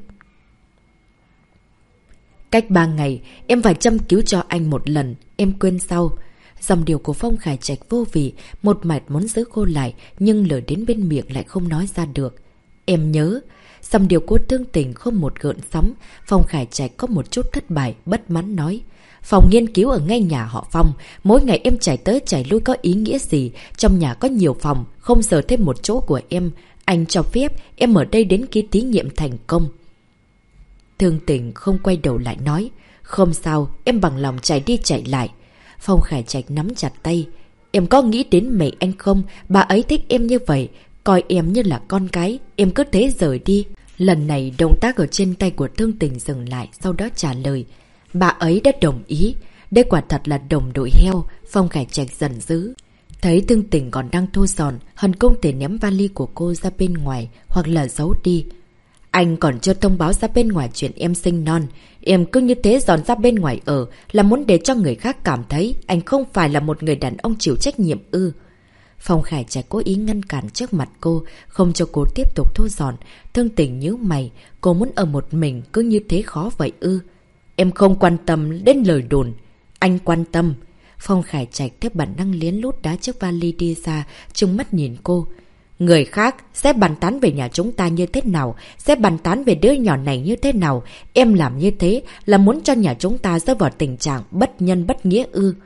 Cách 3 ngày em phải châm cứu cho anh một lần, em quên sau. Dòng điều của Phong Khải Trạch vô vị, một mạch muốn giữ cô lại, nhưng lời đến bên miệng lại không nói ra được. Em nhớ. Dòng điều của Thương Tình không một gợn sóng. Phong Khải Trạch có một chút thất bại, bất mãn nói. Phòng nghiên cứu ở ngay nhà họ Phong, mỗi ngày em chạy tới chạy lui có ý nghĩa gì? Trong nhà có nhiều phòng, không giờ thêm một chỗ của em. Anh cho phép em ở đây đến khi thí nghiệm thành công. Thương Tình không quay đầu lại nói. Không sao, em bằng lòng chạy đi chạy lại. Phong Khải Trạch nắm chặt tay. Em có nghĩ đến mẹ anh không? Bà ấy thích em như vậy, coi em như là con cái, em cứ thế rời đi. Lần này động tác ở trên tay của Thương Tình dừng lại, sau đó trả lời. Bà ấy đã đồng ý. Đây quả thật là đồng đội heo. Phong Khải Trạch giận dữ. Thấy Thương Tình còn đang thu dọn, hận không thể ném vali của cô ra bên ngoài hoặc là giấu đi. Anh còn chưa thông báo ra bên ngoài chuyện em sinh non. Em cứ như thế dọn ra bên ngoài ở là muốn để cho người khác cảm thấy anh không phải là một người đàn ông chịu trách nhiệm ư? Phong Khải Trạch cố ý ngăn cản trước mặt cô, không cho cô tiếp tục thu dọn. Thương Tình nhíu mày, cô muốn ở một mình cứ như thế khó vậy ư? Em không quan tâm đến lời đồn. Anh quan tâm. Phong Khải Trạch theo bản năng liến lút đá chiếc vali đi ra, trừng mắt nhìn cô. Người khác sẽ bàn tán về nhà chúng ta như thế nào, sẽ bàn tán về đứa nhỏ này như thế nào. Em làm như thế là muốn cho nhà chúng ta rơi vào tình trạng bất nhân bất nghĩa ư?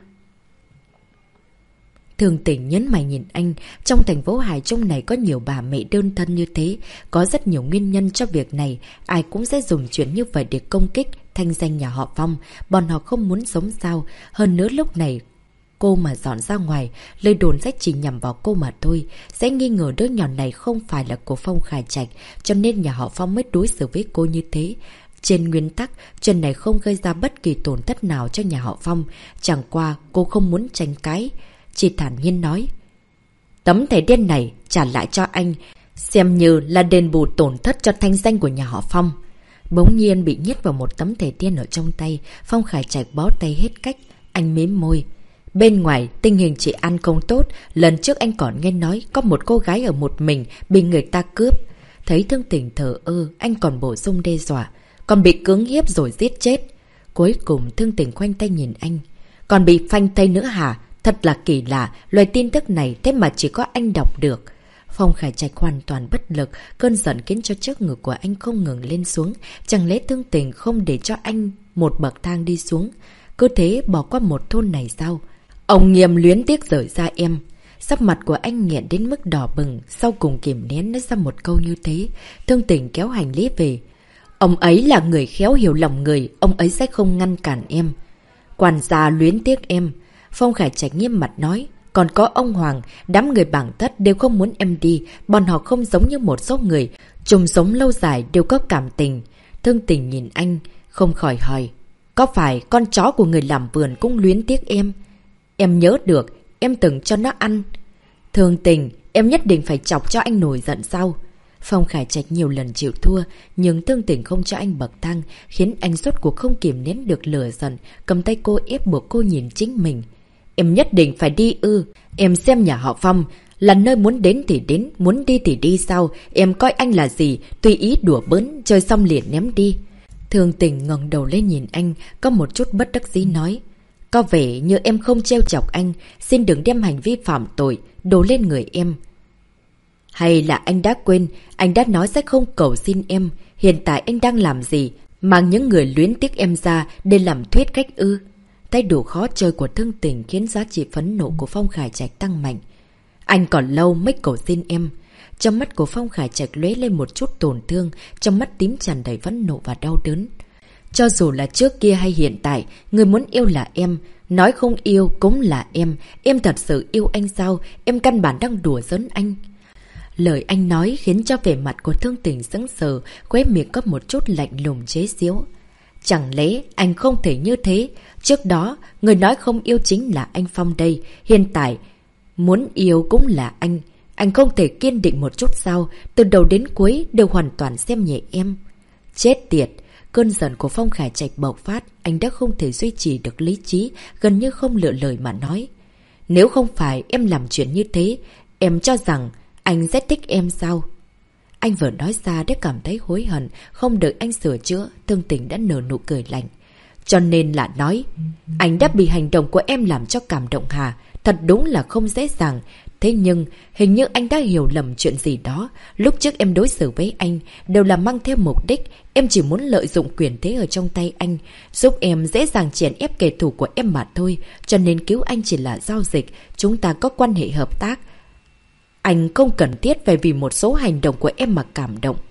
Thương Tình nhấn mày nhìn anh. Trong thành phố Hải Trung này có nhiều bà mẹ đơn thân như thế, có rất nhiều nguyên nhân cho việc này. Ai cũng sẽ dùng chuyện như vậy để công kích thanh danh nhà họ Phong. Bọn họ không muốn sống sao. Hơn nữa lúc này cô mà dọn ra ngoài, lời đồn sẽ chỉ nhằm vào cô mà thôi. Sẽ nghi ngờ đứa nhỏ này không phải là của Phong Khải Trạch, cho nên nhà họ Phong mới đối xử với cô như thế. Trên nguyên tắc, chuyện này không gây ra bất kỳ tổn thất nào cho nhà họ Phong. Chẳng qua cô không muốn tranh cãi, chỉ thản nhiên nói. Tấm thẻ đen này trả lại cho anh, xem như là đền bù tổn thất cho thanh danh của nhà họ Phong. Bỗng nhiên bị nhét vào một tấm thẻ đen ở trong tay, Phong Khải Trạch bó tay hết cách, anh mím môi. Bên ngoài, tình hình chị ăn không tốt, lần trước anh còn nghe nói có một cô gái ở một mình bị người ta cướp. Thấy Thương Tình thờ ơ, anh còn bổ sung đe dọa, còn bị cưỡng hiếp rồi giết chết. Cuối cùng Thương Tình khoanh tay nhìn anh. Còn bị phanh tay nữa hả? Thật là kỳ lạ, loài tin tức này thế mà chỉ có anh đọc được. Phong Khải Trạch hoàn toàn bất lực, cơn giận khiến cho trước ngực của anh không ngừng lên xuống. Chẳng lẽ Thương Tình không để cho anh một bậc thang đi xuống? Cứ thế bỏ qua một thôn này sao? Ông Nghiêm luyến tiếc rời ra em. Sắc mặt của anh nghẹn đến mức đỏ bừng, sau cùng kìm nén nói ra một câu như thế. Thương Tình kéo hành lý về. Ông ấy là người khéo hiểu lòng người, ông ấy sẽ không ngăn cản em. Quản gia luyến tiếc em. Phong Khải Trạch nghiêm mặt nói. Còn có ông Hoàng, đám người bảng thất đều không muốn em đi, bọn họ không giống như một số người, chung sống lâu dài đều có cảm tình. Thương Tình nhìn anh, không khỏi hỏi. Có phải con chó của người làm vườn cũng luyến tiếc em? Em nhớ được, em từng cho nó ăn. Thương Tình, em nhất định phải chọc cho anh nổi giận sao? Phong Khải Trạch nhiều lần chịu thua, nhưng Thương Tình không cho anh bậc thang, khiến anh rốt cuộc không kìm nén được lửa giận, cầm tay cô ép buộc cô nhìn chính mình. Em nhất định phải đi ư? Em xem nhà họ Phong là nơi muốn đến thì đến, muốn đi thì đi sao? Em coi anh là gì? Tùy ý đùa bỡn, chơi xong liền ném đi. Thương Tình ngẩng đầu lên nhìn anh, có một chút bất đắc dĩ nói. Có vẻ như em không trêu chọc anh, xin đừng đem hành vi phạm tội đổ lên người em. Hay là anh đã quên, anh đã nói sẽ không cầu xin em. Hiện tại anh đang làm gì? Mang những người luyến tiếc em ra để làm thuyết khách ư? Thái độ khó chơi của Thương Tình khiến giá trị phẫn nộ của Phong Khải Trạch tăng mạnh. Anh còn lâu mới cầu xin em. Trong mắt của Phong Khải Trạch lóe lên một chút tổn thương, trong mắt tím tràn đầy phẫn nộ và đau đớn. Cho dù là trước kia hay hiện tại, người muốn yêu là em, nói không yêu cũng là em. Em thật sự yêu anh sao? Em căn bản đang đùa giỡn anh. Lời anh nói khiến cho vẻ mặt của Thương Tình sững sờ, khóe miệng có một chút lạnh lùng chế giễu. Chẳng lẽ anh không thể như thế? Trước đó, người nói không yêu chính là anh Phong đây. Hiện tại, muốn yêu cũng là anh. Anh không thể kiên định một chút sao? Từ đầu đến cuối đều hoàn toàn xem nhẹ em. Chết tiệt! Cơn giận của Phong Khải Trạch bộc phát, anh đã không thể duy trì được lý trí, gần như không lựa lời mà nói. Nếu không phải em làm chuyện như thế, em cho rằng anh rất thích em sao? Anh vừa nói ra đã cảm thấy hối hận, không đợi anh sửa chữa, Thương Tình đã nở nụ cười lạnh. Cho nên là nói, anh đã bị hành động của em làm cho cảm động hả? Thật đúng là không dễ dàng. Thế nhưng, hình như anh đã hiểu lầm chuyện gì đó. Lúc trước em đối xử với anh đều là mang theo mục đích. Em chỉ muốn lợi dụng quyền thế ở trong tay anh, giúp em dễ dàng chèn ép kẻ thù của em mà thôi. Cho nên cứu anh chỉ là giao dịch. Chúng ta có quan hệ hợp tác. Anh không cần thiết phải vì một số hành động của em mà cảm động.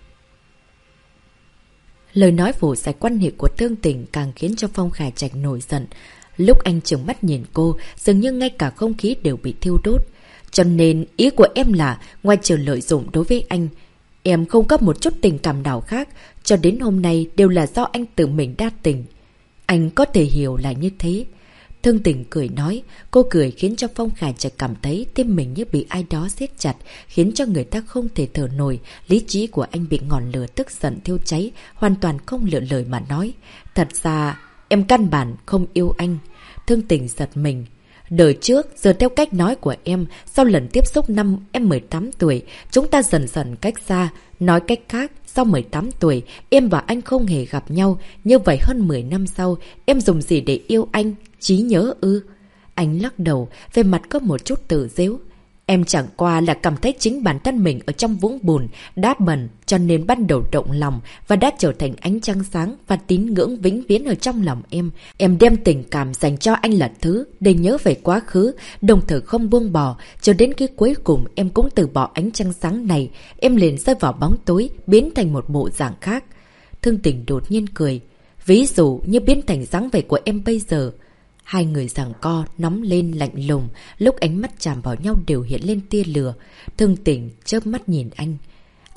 Lời nói phủ sạch quan hệ của Thương Tình càng khiến cho Phong Khải Trạch nổi giận. Lúc anh trừng mắt nhìn cô, dường như ngay cả không khí đều bị thiêu đốt. Cho nên ý của em là, ngoài trừ lợi dụng đối với anh, em không có một chút tình cảm nào khác, cho đến hôm nay đều là do anh tự mình đa tình. Anh có thể hiểu là như thế. Thương Tình cười nói, cô cười khiến cho Phong Khải Trạch cảm thấy tim mình như bị ai đó siết chặt, khiến cho người ta không thể thở nổi. Lý trí của anh bị ngọn lửa tức giận thiêu cháy, hoàn toàn không lựa lời mà nói. Thật ra, em căn bản không yêu anh. Thương Tình giật mình. Đời trước, giờ theo cách nói của em, sau lần tiếp xúc năm em 18 tuổi, chúng ta dần dần cách xa. Nói cách khác, sau 18 tuổi, em và anh không hề gặp nhau. Như vậy hơn 10 năm sau, em dùng gì để yêu anh? Trí nhớ ư? Anh lắc đầu, về mặt có một chút tự giễu. Em chẳng qua là cảm thấy chính bản thân mình ở trong vũng bùn, đá bẩn, cho nên bắt đầu động lòng và đã trở thành ánh trăng sáng và tín ngưỡng vĩnh viễn ở trong lòng em. Em đem tình cảm dành cho anh là thứ để nhớ về quá khứ, đồng thời không buông bỏ, cho đến khi cuối cùng em cũng từ bỏ ánh trăng sáng này, em liền rơi vào bóng tối, biến thành một bộ dạng khác. Thương Tình đột nhiên cười. Ví dụ như biến thành dáng vẻ của em bây giờ. Hai người giằng co, nóng lên lạnh lùng, lúc ánh mắt chạm vào nhau đều hiện lên tia lửa. Thương Tình chớp mắt nhìn anh.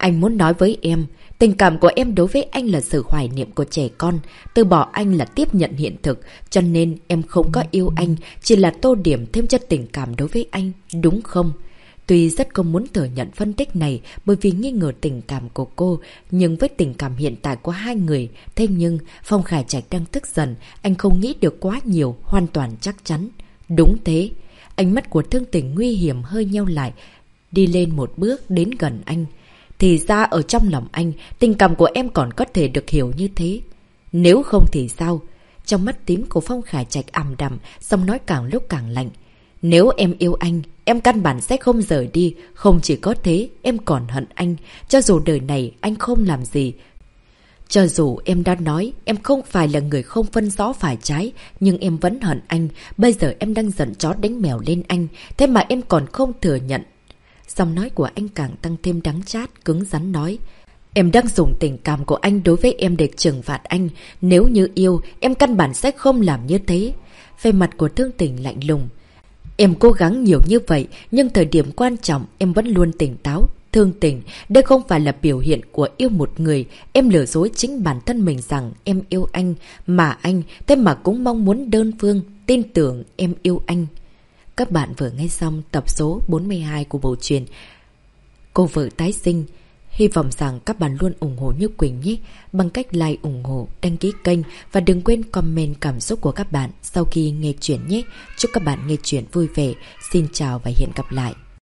Anh muốn nói với em, tình cảm của em đối với anh là sự hoài niệm của trẻ con. Từ bỏ anh là tiếp nhận hiện thực, cho nên em không có yêu anh, chỉ là tô điểm thêm cho tình cảm đối với anh, đúng không? Tuy rất không muốn thừa nhận phân tích này bởi vì nghi ngờ tình cảm của cô, nhưng với tình cảm hiện tại của hai người, thế nhưng Phong Khải Trạch đang tức giận, anh không nghĩ được quá nhiều, hoàn toàn chắc chắn. Đúng thế, ánh mắt của Thương Tình nguy hiểm hơi nheo lại, đi lên một bước đến gần anh. Thì ra ở trong lòng anh, tình cảm của em còn có thể được hiểu như thế. Nếu không thì sao? Trong mắt tím của Phong Khải Trạch ảm đạm, giọng nói càng lúc càng lạnh. Nếu em yêu anh, em căn bản sẽ không rời đi. Không chỉ có thế, em còn hận anh. Cho dù đời này anh không làm gì. Cho dù em đã nói em không phải là người không phân rõ phải trái, nhưng em vẫn hận anh. Bây giờ em đang giận chó đánh mèo lên anh, thế mà em còn không thừa nhận. Giọng nói của anh càng tăng thêm đắng chát, cứng rắn nói. Em đang dùng tình cảm của anh đối với em để trừng phạt anh. Nếu như yêu, em căn bản sẽ không làm như thế. Về mặt của Thương Tình lạnh lùng. Em cố gắng nhiều như vậy, nhưng thời điểm quan trọng em vẫn luôn tỉnh táo. Thương Tình, đây không phải là biểu hiện của yêu một người. Em lừa dối chính bản thân mình rằng em yêu anh, mà anh thế mà cũng mong muốn đơn phương tin tưởng em yêu anh. Các bạn vừa nghe xong tập số 42 của bộ truyện Cô Vợ Tái Sinh. Hy vọng rằng các bạn luôn ủng hộ Như Quỳnh nhé, bằng cách like, ủng hộ, đăng ký kênh và đừng quên comment cảm xúc của các bạn sau khi nghe chuyện nhé. Chúc các bạn nghe chuyện vui vẻ. Xin chào và hẹn gặp lại.